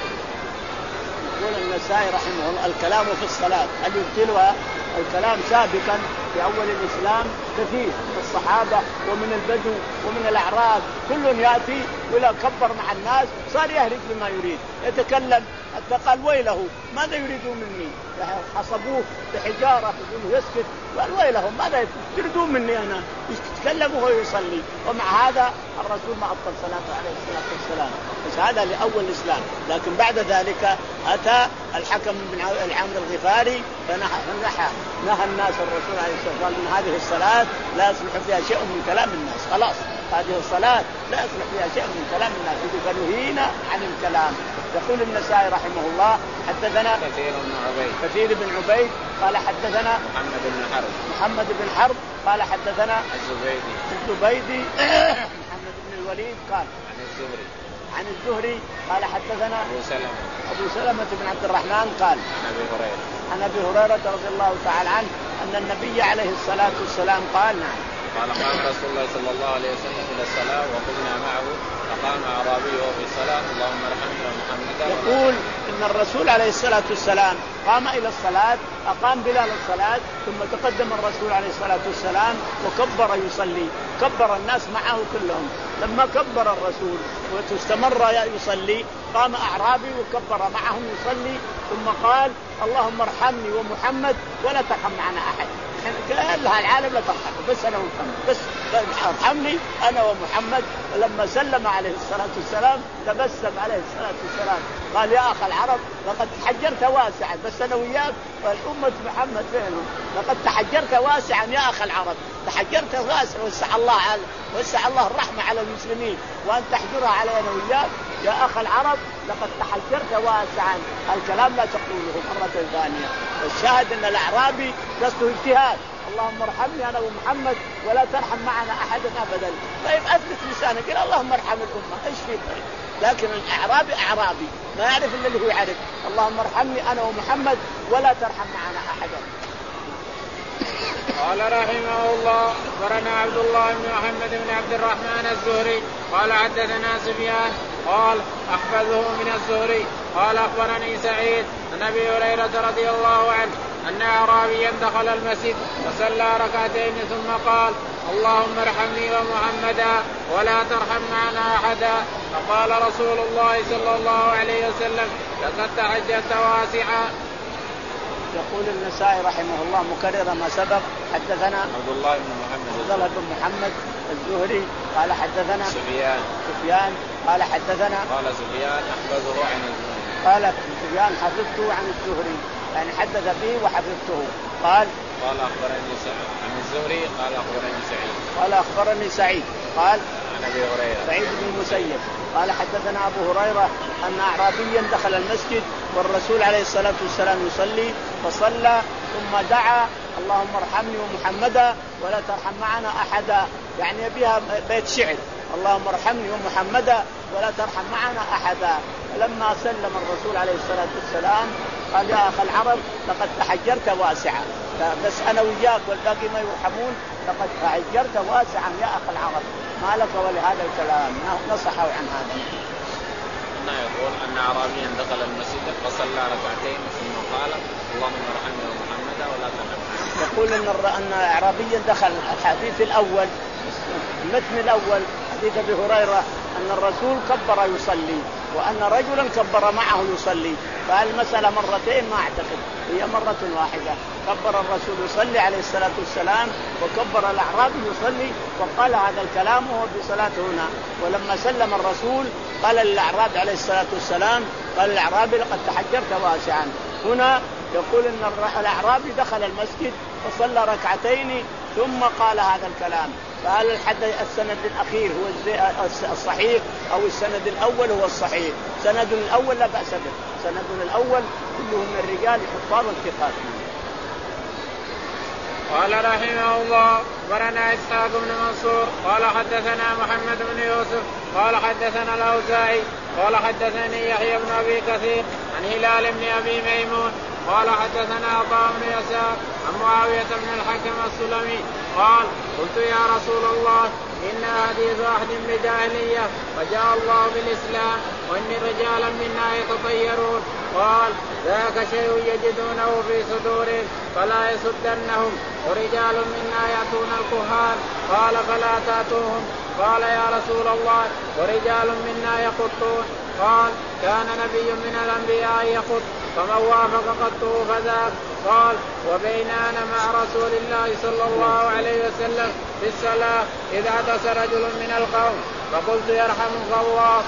يقول النسائي رحمه الله الكلام في الصلاة هل يبطلها؟ الكلام سابقا في أول الإسلام كثير الصحابة ومن البدو ومن الأعراب كل يأتي ولا كبر مع الناس صار يهرج بما يريد يتكلم حتى قال ويله ماذا يريدون مني؟ حصبوه بحجارة يقولوا يسكت قال ويلهم ماذا يريدون مني أنا؟ يتكلم وهو يصلي. ومع هذا الرسول ما أبطل صلاته عليه الصلاة والسلام. بس هذا لأول الإسلام. لكن بعد ذلك أتى الحكم بن عمرو الغفاري فنحى نهى الناس الرسول عليه الصلاة والسلام من هذه الصلاة لا يصلح فيها شيء من كلام الناس. خلاص هذه الصلاة لا يصلح فيها شيء من كلام الناس فنهينا عن الكلام. يقول النسائي رحمه الله حدثنا كثير بن عبيد كثير بن عبيد قال حدثنا محمد بن حرب محمد بن حرب قال حدثنا الزبيدي الزبيدي محمد بن الوليد قال عن الزهري عن الزهري قال حدثنا أبو سلمة أبو سلمة بن عبد الرحمن قال عن أبي هريرة عن أبي هريرة رضي الله تعالى عنه أن النبي عليه الصلاة والسلام قال نعم قال قام رسول الله صلى الله عليه وسلم إلى الصلاة وقمنا معه فقام أعرابي وهو في الصلاة اللهم ارحمنا ومحمدا. يقول إن الرسول عليه الصلاة والسلام قام إلى الصلاة أقام بلال الصلاة ثم تقدم الرسول عليه الصلاة والسلام وكبر يصلي كبر الناس معه كلهم. لما كبر الرسول واستمر يصلي قام أعرابي وكبر معهم يصلي ثم قال اللهم ارحمني ومحمد ولا ترحم معنا أحد. كلها العالم لا ترحم بس أنا ومحمد بس ارحمني أنا ومحمد. ولما سلم عليه الصلاة والسلام تبسم عليه الصلاة والسلام قال يا أخ العرب لقد تحجرت واسعا بس أنا وياك والأمة محمد فينهم لقد تحجرت واسعا يا أخ العرب تحجرت واسعا وسع الله على وسع الله الرحمة على المسلمين وأن تحجرها علينا وياك يا أخ العرب لقد تحجرت واسعا. الكلام لا تقوله مرة ثانية. الشاهد أن الأعرابي قصده اجتهاد اللهم ارحمني أنا ومحمد ولا ترحم معنا أحدا أبدا. طيب أثبت لسانك قال اللهم ارحم الأمة إيش فيه طيب. لكن الأعرابي أعرابي ما يعرف إلا اللي هو يعرف اللهم ارحمني أنا ومحمد ولا ترحم معنا أحدا. قال رحمه الله أخبرنا عبد الله بن محمد بن عبد الرحمن الزهري قال حدثنا سفيان قال أحفظه من الزهري قال أخبرني سعيد عن أبي هريرة رضي الله عنه أن أعرابيا دخل المسجد وصلى ركعتين ثم قال اللهم ارحمني ومحمدا ولا ترحم معنا أحدا. فقال رسول الله صلى الله عليه وسلم لقد تحجرت واسعا. يقول النسائي رحمه الله مكرر ما سبق. حدثنا عبد الله بن محمد عبد الله بن محمد الزهري قال حدثنا سفيان سفيان قال حدثنا قال سفيان أحفظه عن الزهري قال سفيان حفظته عن الزهري يعني حدث به وحفظته. قال قال أخبرني سعيد عن الزهري قال أخبرني سعيد قال أخبرني سعيد قال عن أبي هريرة سعيد بن المسيب قال حدثنا أبو هريرة أن أعرابيا دخل المسجد والرسول عليه الصلاة والسلام يصلي فصلى ثم دعا اللهم ارحمني ومحمدا ولا ترحم معنا أحدا يعني بها بيت شعر اللهم ارحمني ومحمدا ولا ترحم معنا أحدا. فلما سلم الرسول عليه الصلاة والسلام قال يا أخ العرب لقد تحجرت واسعا بس أنا وياك والباقي ما يرحمون لقد تحجرت واسعا يا أخ العرب ما لك ولهذا الكلام نصحوا عن هذا. يقول أن أعرابيا دخل المسجد فصلى ركعتين ثم قال اللهم ارحمني ومحمدا ولا ترحم معنا. يقول أن أن أعرابيا دخل الحديث الأول المتن الأول حديث أبي هريرة أن الرسول كبر يصلي وأن رجلا كبر معه يصلي فالمسألة مرتين ما أعتقد هي مرة واحدة. كبر الرسول يصلي عليه الصلاة والسلام وكبر الأعرابي يصلي وقال هذا الكلام وهو بصلاته هنا. ولما سلم الرسول قال للأعرابي عليه الصلاة والسلام قال الأعرابي لقد تحجرت واسعا. هنا يقول أن الأعرابي دخل المسجد وصلى ركعتين ثم قال هذا الكلام. فهل الحديث السند الأخير هو الصحيح أو السند الأول هو الصحيح؟ سند الأول لا بأس به سند الأول كلهم من الرجال حفاظ الثقات. قال رحمه الله أخبرنا إسحاق بن منصور قال حدثنا محمد بن يوسف قال حدثنا الأوزاعي قال حدثني يحيى بن أبي كثير عن هلال بن أبي ميمون قال حدثنا عطاء بن يسار عن معاوية بن الحكم السلمي قال قلت يا رسول الله إنها حديث أحد بجاهلية وجاء الله بالإسلام وإن رجالا منا يتطيرون. قال ذاك شيء يجدونه في صدورهم فلا يسدنهم ورجال منا يأتون الكهان قال فلا تأتوهم. قال يا رسول الله ورجال منا يخطون. قال كان نبي من الأنبياء يخط فمن وافق خطه فذاك. قال وبين أنا مع رسول الله صلى الله عليه وسلم في الصلاة إذا عطس رجل من القوم فقلت يرحمك الله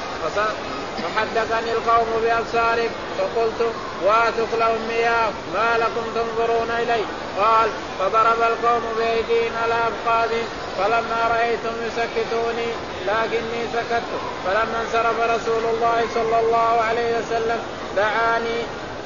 فحدثني القوم بأبصارهم فقلت واتق لهم مياه ما لكم تنظرون إلي. قال فضرب القوم بأيديهم على أبقادهم فلما رأيتم يسكتوني لكني سكت. فلما انصرف رسول الله صلى الله عليه وسلم دعاني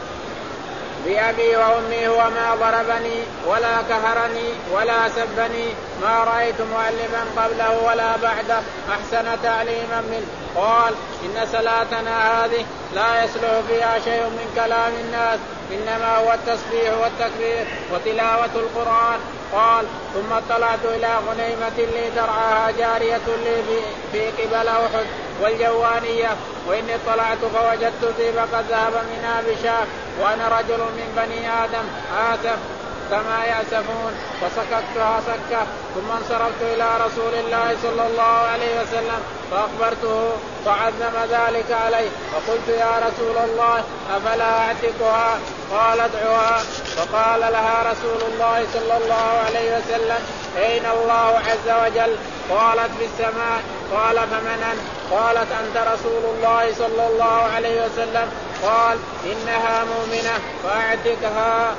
بأبي وأمي وما ضربني ولا كهرني ولا سبني ما رأيت معلما قبله ولا بعده أحسن تعليما منه. قال إن صلاتنا هذه لا يصلح فيها شيء من كلام الناس إنما هو التسبيح والتكبير وتلاوة القرآن. قال ثم اطلعت إلى غنيمة لي ترعاها جارية لي في قبل أحد والجوانية وإني اطلعت فوجدت ذيب قد ذهب منها بشاة وأنا رجل من بني آدم آسف كما يأسفون فسكتها سكة. ثم انصرفت إلى رسول الله صلى الله عليه وسلم فأخبرته فعظم ذلك عليه فقلت يا رسول الله أفلا أعتقها؟ قال ادعوها. فقال لها رسول الله صلى الله عليه وسلم أين الله عز وجل؟ قالت في السماء. قال فمن أنت؟ قالت أنت رسول الله صلى الله عليه وسلم. قال إنها مؤمنة فأعتقها.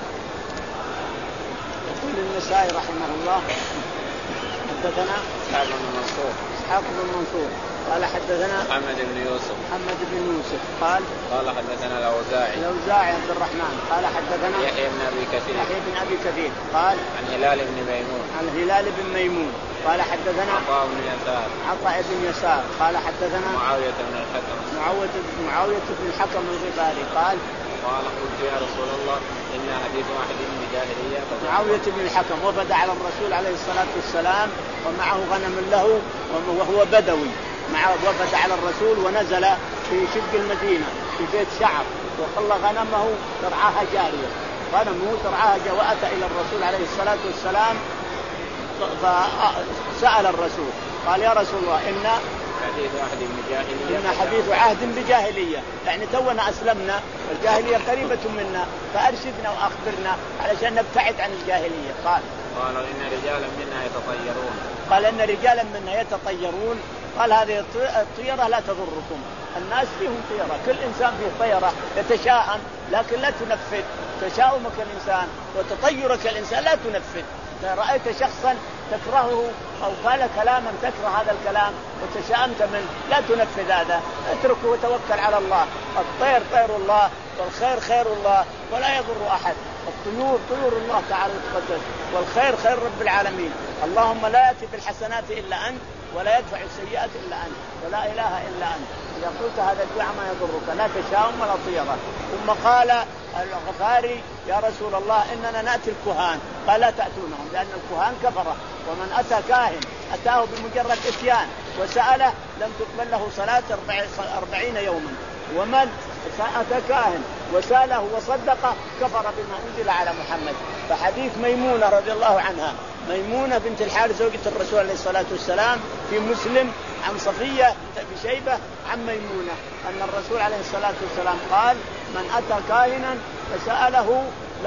يقول النسائي رحمه الله حدثنا إسحاق بن منصور إسحاق بن منصور قال حدثنا محمد بن يوسف محمد بن يوسف قال قال حدثنا الأوزاعي الأوزاعي عبد الرحمن قال حدثنا يحيى بن أبي كثير يحيى بن أبي كثير قال عن هلال بن ميمون عن هلال بن ميمون قال حدثنا عطاء بن يسار عطاء بن يسار قال حدثنا معاوية بن الحكم معاوية معاوية بن الحكم الغفاري قال قال قلت يا رسول الله إن حديث واحد من الجاهلية. معاوية بن الحكم وفد على الرسول عليه الصلاة والسلام ومعه غنم له وهو بدوي مع وفد على الرسول ونزل في شق المدينة في بيت شعر وخلى غنمه ترعاها جارية، غنمه ترعاها جارية، وأتى إلى الرسول عليه الصلاة والسلام فسأل الرسول قال يا رسول الله إن حديث عهد بجاهلية إن حديث عهد بجاهلية، يعني تونا أسلمنا والجاهلية قريبة منا، فأرشدنا وأخبرنا علشان نبتعد عن الجاهلية. قال قالوا إن رجالا منا يتطيرون قال إن رجالا منا يتطيرون قال هذه الطيرة لا تضركم، الناس فيهم طيرة، كل إنسان فيه طيرة يتشاءم لكن لا تنفذ، تشاؤمك الإنسان وتطيرك الإنسان لا تنفذ. إذا رأيت شخصا تكرهه أو قال كلاما تكره هذا الكلام وتشاءمت منه لا تنفذ هذا، اتركه وتوكل على الله. الطير طير الله والخير خير الله ولا يضر أحد، الطيور طيور الله تعالى وتقدس، والخير خير رب العالمين. اللهم لا يأتي بالحسنات إلا أنت ولا يدفع السيئات إلا أنت ولا إله إلا أنت، إذا قلت هذا الدعاء ما يضرك، لا تشاؤم ولا طيرة. ثم قال الغفاري يا رسول الله إننا نأتي الكهان، قال لا تأتونهم لأن الكهان كفرة، ومن أتى كاهن أتاه بمجرد إتيان وسأله لم تقبل له صلاة أربعين يوما، ومن أتى كاهن وسأله وصدقه كفر بما أنزل على محمد. فحديث ميمونة رضي الله عنها، ميمونة بنت الحارث زوجة الرسول عليه الصلاة والسلام في مسلم عن صفية في شيبة عن ميمونة أن الرسول عليه الصلاة والسلام قال من أتى كاهنا فسأله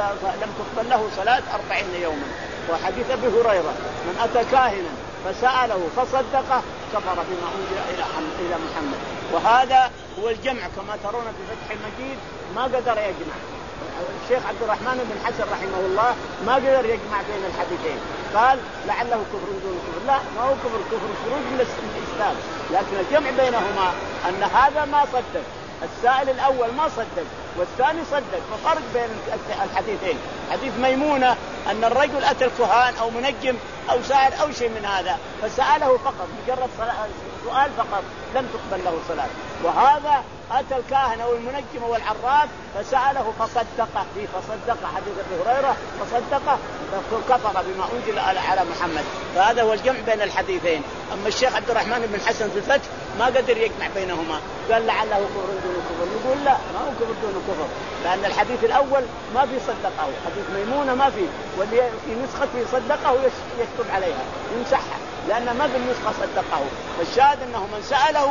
لم تقبل له صلاة أربعين يوما. وحديث أبي هريرة من أتى كاهنا فسأله فصدقه كفر بما أنزل إلى محمد. وهذا هو الجمع كما ترون في فتح المجيد، ما قدر يجمع الشيخ عبد الرحمن بن حسن رحمه الله، ما قدر يجمع بين الحديثين، قال لعله كفر دون كفر، لا ما هو كفر، كفر خروج من الإسلام، لكن الجمع بينهما أن هذا ما صدق، السائل الأول ما صدق والثاني صدق، ففرق بين الحديثين. حديث ميمونة أن الرجل أتى الكهان أو منجم أو سائل أو شيء من هذا فسأله فقط مجرد سؤال فقط لم تقبل له صلاة، وهذا أتى الكاهن أو المنجم أو العراف فسأله فصدقه فيه، فصدقه حديث أبي هريرة فصدقه كفر بما أنزل على محمد. فهذا هو الجمع بين الحديثين. أما الشيخ عبد الرحمن بن حسن في الفتح ما قدر يجمع بينهما، قال لعله كفر دون كفر، نقول لا ما هو كفر دون كفر، لأن الحديث الأول ما في صدقه، حديث ميمونة ما فيه، واللي في نسخة صدقه يكتب عليها يمسحها لأن ما في النسخة صدقه. والشاهد أنه من سأله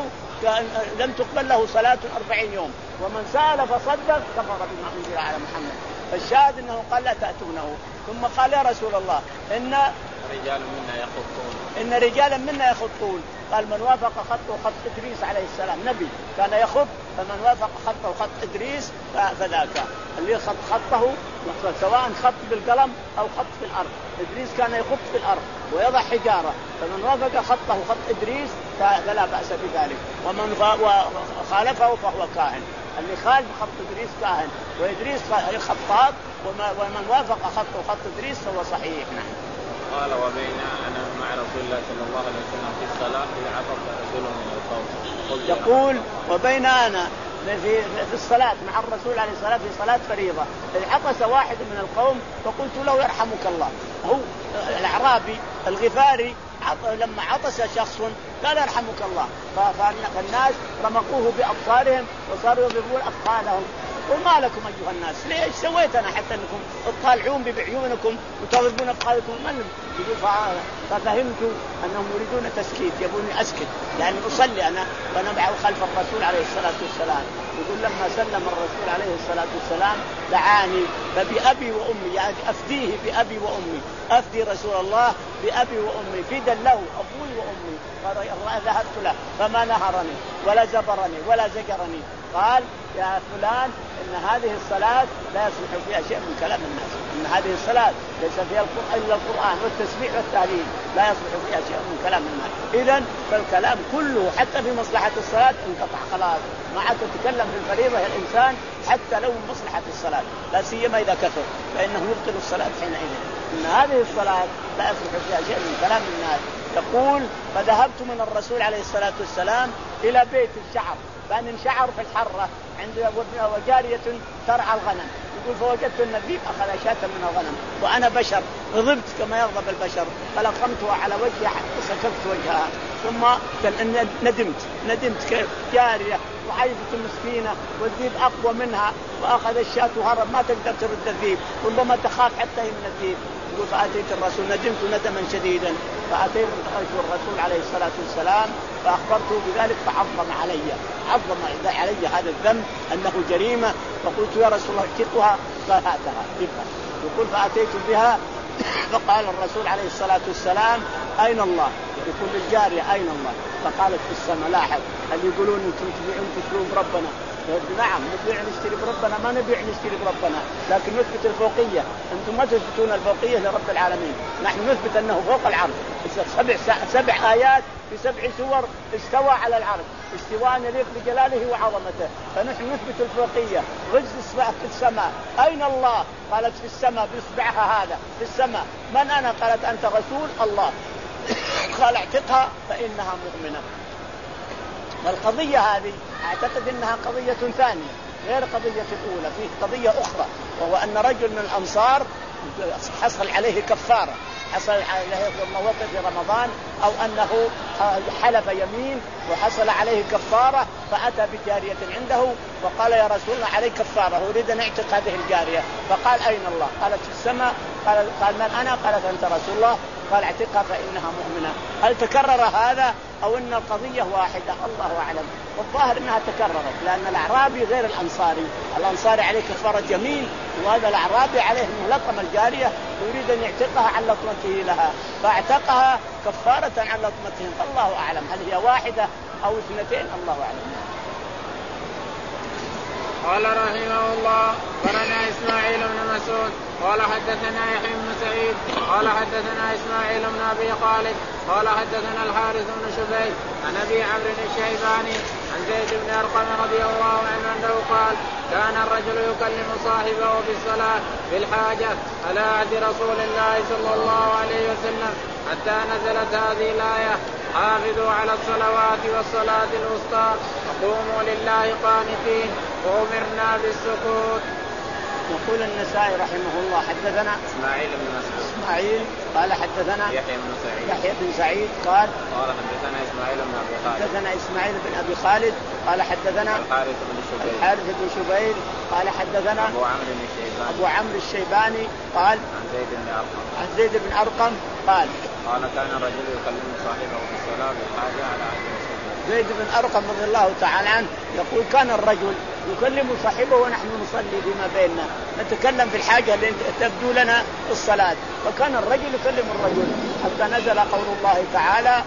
لم تقبل له صلاة أربعين يوم، ومن سأل فصدق كفر بما أنزل على محمد. فالشاهد أنه قال لا تأتونه. ثم قال يا رسول الله إن رجال منا يخطون إن رجالا منا يخطون، قال من وافق خطه خط إدريس عليه السلام، نبي كان يخط، فمن وافق خطه خط إدريس فذاك اللي خط خطه، سواء خط بالقلم أو خط في الأرض. إدريس كان يخط في الأرض ويضع حجارة، فمن وافق خطه خط إدريس فلا بأس بذلك، ومن خالفه فهو كاهن. اللي خالف خط إدريس كاهن، وإدريس خطاب، ومن وافق خطه خط إدريس فهو صحيح. نعم. قال وبين أنا مع رسول الله صلى الله عليه وسلم في الصلاة إذ عطس رجل من القوم. يقول وبين أنا في في الصلاة مع الرسول عليه الصلاة في صلاة فريضة إذ عطس واحد من القوم فقلت له يرحمك الله. هو الأعرابي الغفاري لما عطس شخص قال يرحمك الله، فالناس رمقوه بأبصارهم وصاروا يضربون أثقالهم. وما لكم أيها الناس ليش سويت أنا حتى أنكم تطالعون بعيونكم وتضربون أثقالكم؟ من يقول ففهمت أنهم يريدون تسكيت، يبوني أسكت لأني أصلي أنا ونبع خلف الرسول عليه الصلاة والسلام. يقول لما سلم الرسول عليه الصلاة والسلام دعاني فبأبي وأمي، يعني أفديه بأبي وأمي، أفدي رسول الله بأبي وأمي، فدا له أبوي وأمي. ذهبت له فما نهرني ولا زبرني ولا زجرني. قال يا فلان إن هذه الصلاة لا يصلح فيها شيء من كلام الناس، إن هذه الصلاة ليس فيها إلا القرآن والتسبيح والتهليل، لا يصلح فيها شيء من كلام الناس. إذن فالكلام كله حتى في مصلحة الصلاة انقطع خلاص، ما عاد تتكلم في الفريضة الإنسان حتى لو من مصلحة الصلاة، لا سيما إذا كثر فإنه يبطل الصلاة حينئذ. إن هذه الصلاة لا يصلح فيها شيء من كلام الناس. يقول فذهبت من الرسول عليه الصلاة والسلام إلى بيت الشعر، بأن شعر في الحرة عند وجارية ترعى الغنم، يقول فوجدت النبي أخذ شاة من الغنم وأنا بشر غضبت كما يغضب البشر فلقمتها على وجهها حتى سكبت وجهها، ثم ندمت ندمت كيف جارية وعايزة مسكينة والذيب أقوى منها وأخذ الشاة وهرب، ما تقدر ترد الذيب، ربما تخاف حتى من الذيب. يقول فأتيت الرسول ندمت ندما شديدا، فأتيت الرسول عليه الصلاة والسلام فأخبرته بذلك فعظم علي عظم علي هذا الذنب أنه جريمة، فقلت يا رسول الله اعتقها فهاتها جبها. يقول فأتيت بها فقال الرسول عليه الصلاة والسلام أين الله؟ يقول للجارية أين الله؟ فقالت في السماء. لاحظ هل يقولون أنتم تبيعون تشترون بربنا؟ نعم نبيع نشتري بربنا، ما نبيع نشتري بربنا، لكن نثبت الفوقية. أنتم ما تثبتون الفوقية لرب العالمين، نحن نثبت أنه فوق العرش. سبع, سبع آيات في سبع سور استوى على العرش استواء يليق بجلاله وعظمته، فنحن نثبت الفوقية. غز في السماء أين الله؟ قالت في السماء بإصبعها هذا في السماء. من أنا؟ قالت أنت رسول الله. قال اعتقها فإنها مؤمنة. والقضية هذه أعتقد أنها قضية ثانية غير قضية الأولى، فيه قضية أخرى، وهو أن رجل من الأنصار حصل عليه كفارة، حصل عليه موقف في رمضان أو أنه حلف يمين وحصل عليه كفارة، فأتى بجارية عنده وقال يا رسول الله عليه كفارة أريد أن أعتق هذه الجارية. فقال أين الله؟ قالت في السماء. قال, قال من أنا؟ قالت أنت رسول الله. قال اعتقها فإنها مؤمنة. هل تكرر هذا أو أن القضية واحدة؟ الله أعلم، والظاهر أنها تكررت، لأن الأعرابي غير الأنصاري. الأنصاري عليه كفارة يمين، وهذا الأعرابي عليه أنه لطم الجارية يريد أن يعتقها عن لطمته لها، فاعتقها كفارة عن لطمتهم. الله أعلم هل هي واحدة أو اثنتين، الله أعلم. قال رحمه الله قرنا إسماعيل بن مسعود قال حدثنا يحيى بن سعيد قال حدثنا إسماعيل بن أبي خالد قال حدثنا الحارث بن شبيب عن أبي عمرو الشيباني عن زيد بن أرقم رضي الله عنه أنه قال كان الرجل يكلم صاحبه في الصلاة في الحاجة على عهد رسول الله صلى الله عليه وسلم حتى نزلت هذه الآية حافظوا على الصلوات والصلاة الوسطى وقوموا لله قانتين وأمرنا بالسكوت. يقول النسائي رحمه الله حدثنا إسماعيل بن مسعود إسماعيل قال حدثنا يحيى بن سعيد يحيى بن سعيد قال قال حدثنا إسماعيل بن أبي خالد حدثنا إسماعيل بن أبي خالد قال حدثنا الحارث بن شبيب الحارث بن شبيب قال حدثنا أبو عمرو الشيباني أبو عمرو الشيباني قال عن زيد بن أرقم عن زيد بن أرقم قال قال كان الرجل يكلم صاحبه في الصلاة بالحاجة على عهد رسول الله. زيد بن أرقم رضي الله تعالى عنه يقول كان الرجل يكلم صاحبه ونحن نصلي فيما بيننا نتكلم في الحاجة اللي تبدو لنا في الصلاة، فكان الرجل يكلم الرجل حتى نزل قول الله تعالى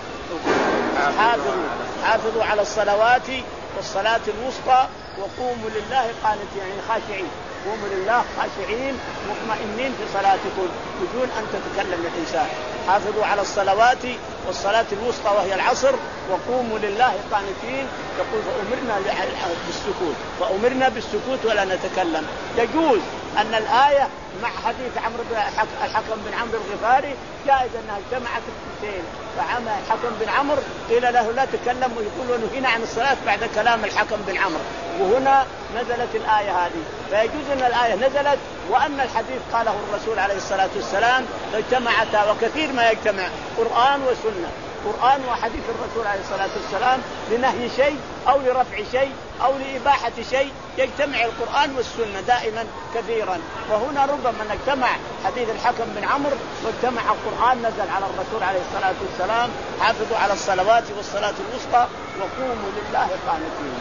حافظوا حافظوا على الصلوات والصلاة الوسطى وقوموا لله قانتين، يعني خاشعين، قوموا لله خاشعين مطمئنين في صلاتكم بدون أن تتكلم الإنسان. حافظوا على الصلوات والصلاة الوسطى وهي العصر وقوموا لله قانتين. يقول فأمرنا بالسكوت فأمرنا بالسكوت ولا نتكلم. يجوز أن الآية مع حديث عمرو بن الحكم بن عمرو الغفاري جائز أنها اجتمعت اثنتين، فعمل الحكم بن عمرو قيل له لا تكلم ويقول نهينا عن الصلاة بعد كلام الحكم بن عمرو، وهنا نزلت الآية هذه، فيجوز أن الآية نزلت وأن الحديث قاله الرسول عليه الصلاة والسلام اجتمعتا، وكثير ما يجتمع قرآن وسنة، قرآن وحديث الرسول عليه الصلاة والسلام لنهي شيء أو لرفع شيء أو لإباحة شيء يجتمع القرآن والسنة دائما كثيرا، وهنا ربما اجتمع حديث الحكم بن عمرو واجتمع القرآن نزل على الرسول عليه الصلاة والسلام حافظوا على الصلوات والصلاة الوسطى وقوموا لله قانتين.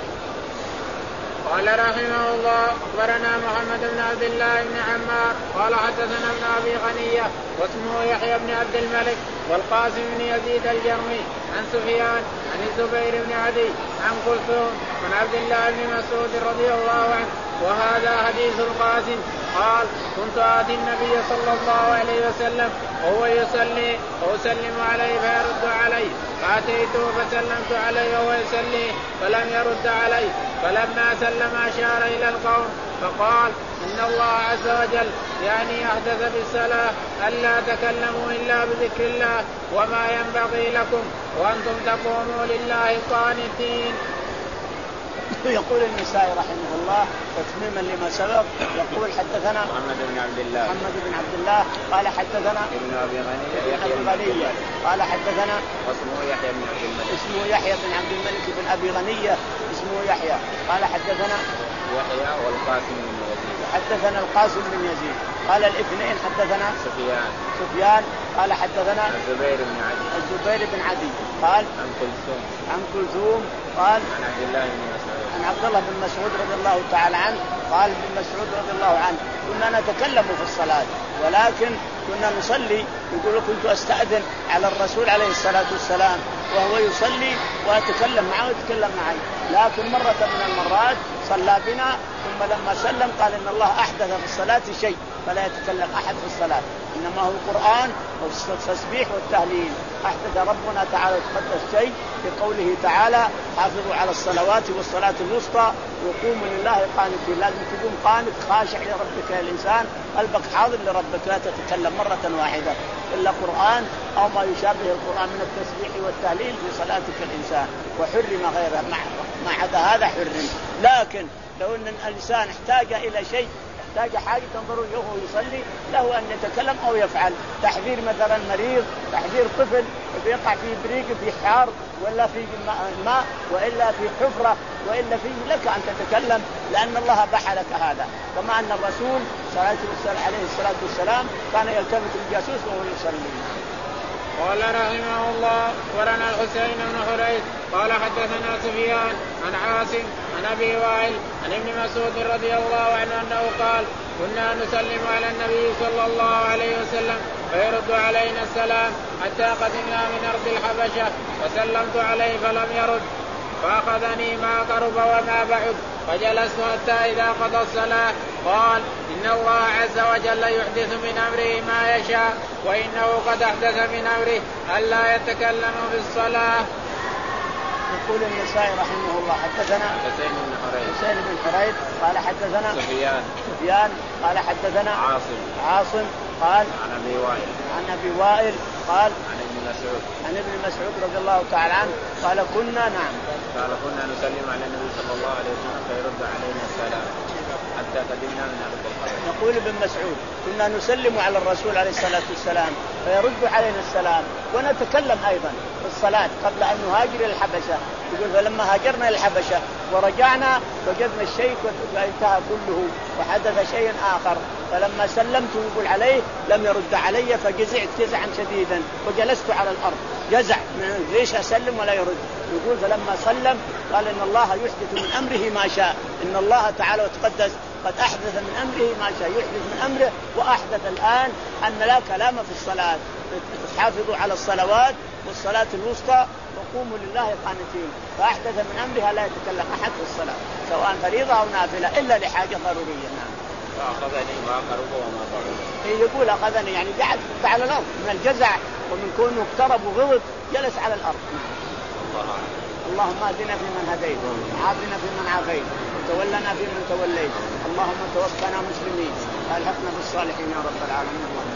قال رحمه الله أخبرنا محمد بن عبد الله بن عمار قال حدثنا ابن أبي غنية واسمه يحيى بن عبد الملك والقاسم بن يزيد الجرمي عن سفيان عن الزبير بن عدي عن كلثوم عن عبد الله بن مسعود رضي الله عنه وهذا حديث القاسم قال كنت آتي النبي صلى الله عليه وسلم وهو يصلي وأسلم عليه فيرد علي فأتيته فسلمت عليه وهو يصلي فلم يرد علي فلما سلم أشار إلى القوم فقال إن الله عز وجل يعني أحدث بالصلاة ألا تكلموا إلا بذكر الله وما ينبغي لكم وأنتم تقوموا لله قانتين. يقول النسائي رحمه الله تتميما لما سبق يقول حدثنا محمد بن عبد الله محمد بن عبد الله قال حدثنا ابن ابي غني يحيى بن غنية قال حدثنا اسمه يحيى بن عبد الملك اسمه يحيى بن عبد الملك بن ابي غنية اسمه يحيى قال حدثنا يحيى والقاسم بن يزيد حدثنا القاسم بن يزيد قال الاثنين حدثنا سفيان سفيان قال حدثنا الزبير بن عدي الزبير بن عدي قال عن كلثوم عن كلثوم قال عن عبد الله بن مسعود عن عبد الله بن مسعود رضي الله تعالى عنه قال ابن مسعود رضي الله عنه كنا نتكلم في الصلاة ولكن كنا نصلي يقول كنت أستأذن على الرسول عليه الصلاة والسلام وهو يصلي وأتكلم معه ويتكلم معي لكن مرة من المرات صلى بنا ثم لما سلم قال إن الله أحدث في الصلاة شيء فلا يتكلم أحد في الصلاة إنما هو القرآن والتسبيح والتهليل أحدث ربنا تعالى وتقدس شيء بقوله تعالى حافظوا على الصلوات والصلاة الوسطى وقوموا لله قانتين لازم تكون قانت خاشع لربك يا الإنسان قلبك حاضر لربك لا تتكلم مرة واحدة إلا قرآن أو ما يشابه القرآن من التسبيح والتهليل في صلاتك الإنسان وحرم غيره ما عدا هذا حرم لكن لو أن الإنسان احتاج إلى شيء احتاج حاجة تنظروا وهو يصلي له أن يتكلم أو يفعل تحذير مثلا مريض تحذير طفل بيقع في بريق في حار ولا في ماء وإلا في حفرة وإلا فيه لك أن تتكلم لأن الله بحى لك هذا كما أن الرسول عليه الصلاة والسلام كان يلتفت الجاسوس وهو يصلي. قال رحمه الله ورنا الحسين بن حريث قال حدثنا سفيان عن عاصم عن ابي وائل عن ابن مسعود رضي الله عنه انه قال كنا نسلم على النبي صلى الله عليه وسلم فيرد علينا السلام حتى قدمنا من ارض الحبشه فسلمت عليه فلم يرد فاخذني ما قرب وما بعد فجلست حتى اذا قضى الصلاه قال إن الله عز وجل يحدث من أمره ما يشاء وإنه قد أحدث من أمره ألا يتكلم في الصلاة. يقول النسائي رحمه الله حدثنا حسين بن حريث حسين بن حريث قال حدثنا سفيان سفيان قال حدثنا عاصم عاصم قال عن أبي وائل عن أبي وائل قال عن ابن مسعود عن ابن مسعود رضي الله تعالى عنه قال كنا نعم قال كنا نسلم على النبي صلى الله عليه وسلم فيرد علينا السلام حتى قدمنا من أرض الحبشة. يقول ابن مسعود كنا نسلم على الرسول عليه الصلاة والسلام فيرد علينا السلام ونتكلم أيضا في الصلاة قبل أن نهاجر إلى الحبشة. يقول فلما هاجرنا إلى الحبشة ورجعنا وجدنا الشيء وانتهى كله وحدث شيء آخر فلما سلمت يقول عليه لم يرد علي فجزعت جزعا شديدا وجلست على الأرض جزع ليش أسلم ولا يرد. يقول فلما سلم قال إن الله يحدث من أمره ما شاء إن الله تعالى وتقدس قد أحدث من أمره ما شاء يحدث من أمره وأحدث الآن أن لا كلام في الصلاة حافظوا على الصلوات والصلاة الوسطى وقوموا لله قانتين فأحدث من أمرها لا يتكلم أحد في الصلاة سواء فريضة أو نافلة إلا لحاجة ضرورية. نعم. فأخذني ما قرب وما بعد. يقول أخذني يعني قعد على الأرض من الجزع ومن كونه اقترب وغضب جلس على الأرض. الله اللهم اهدنا فيمن هديت وعافنا فيمن عافيت وتولنا فيمن توليت اللهم توفنا مسلمين والحقنا بالصالحين يا رب العالمين.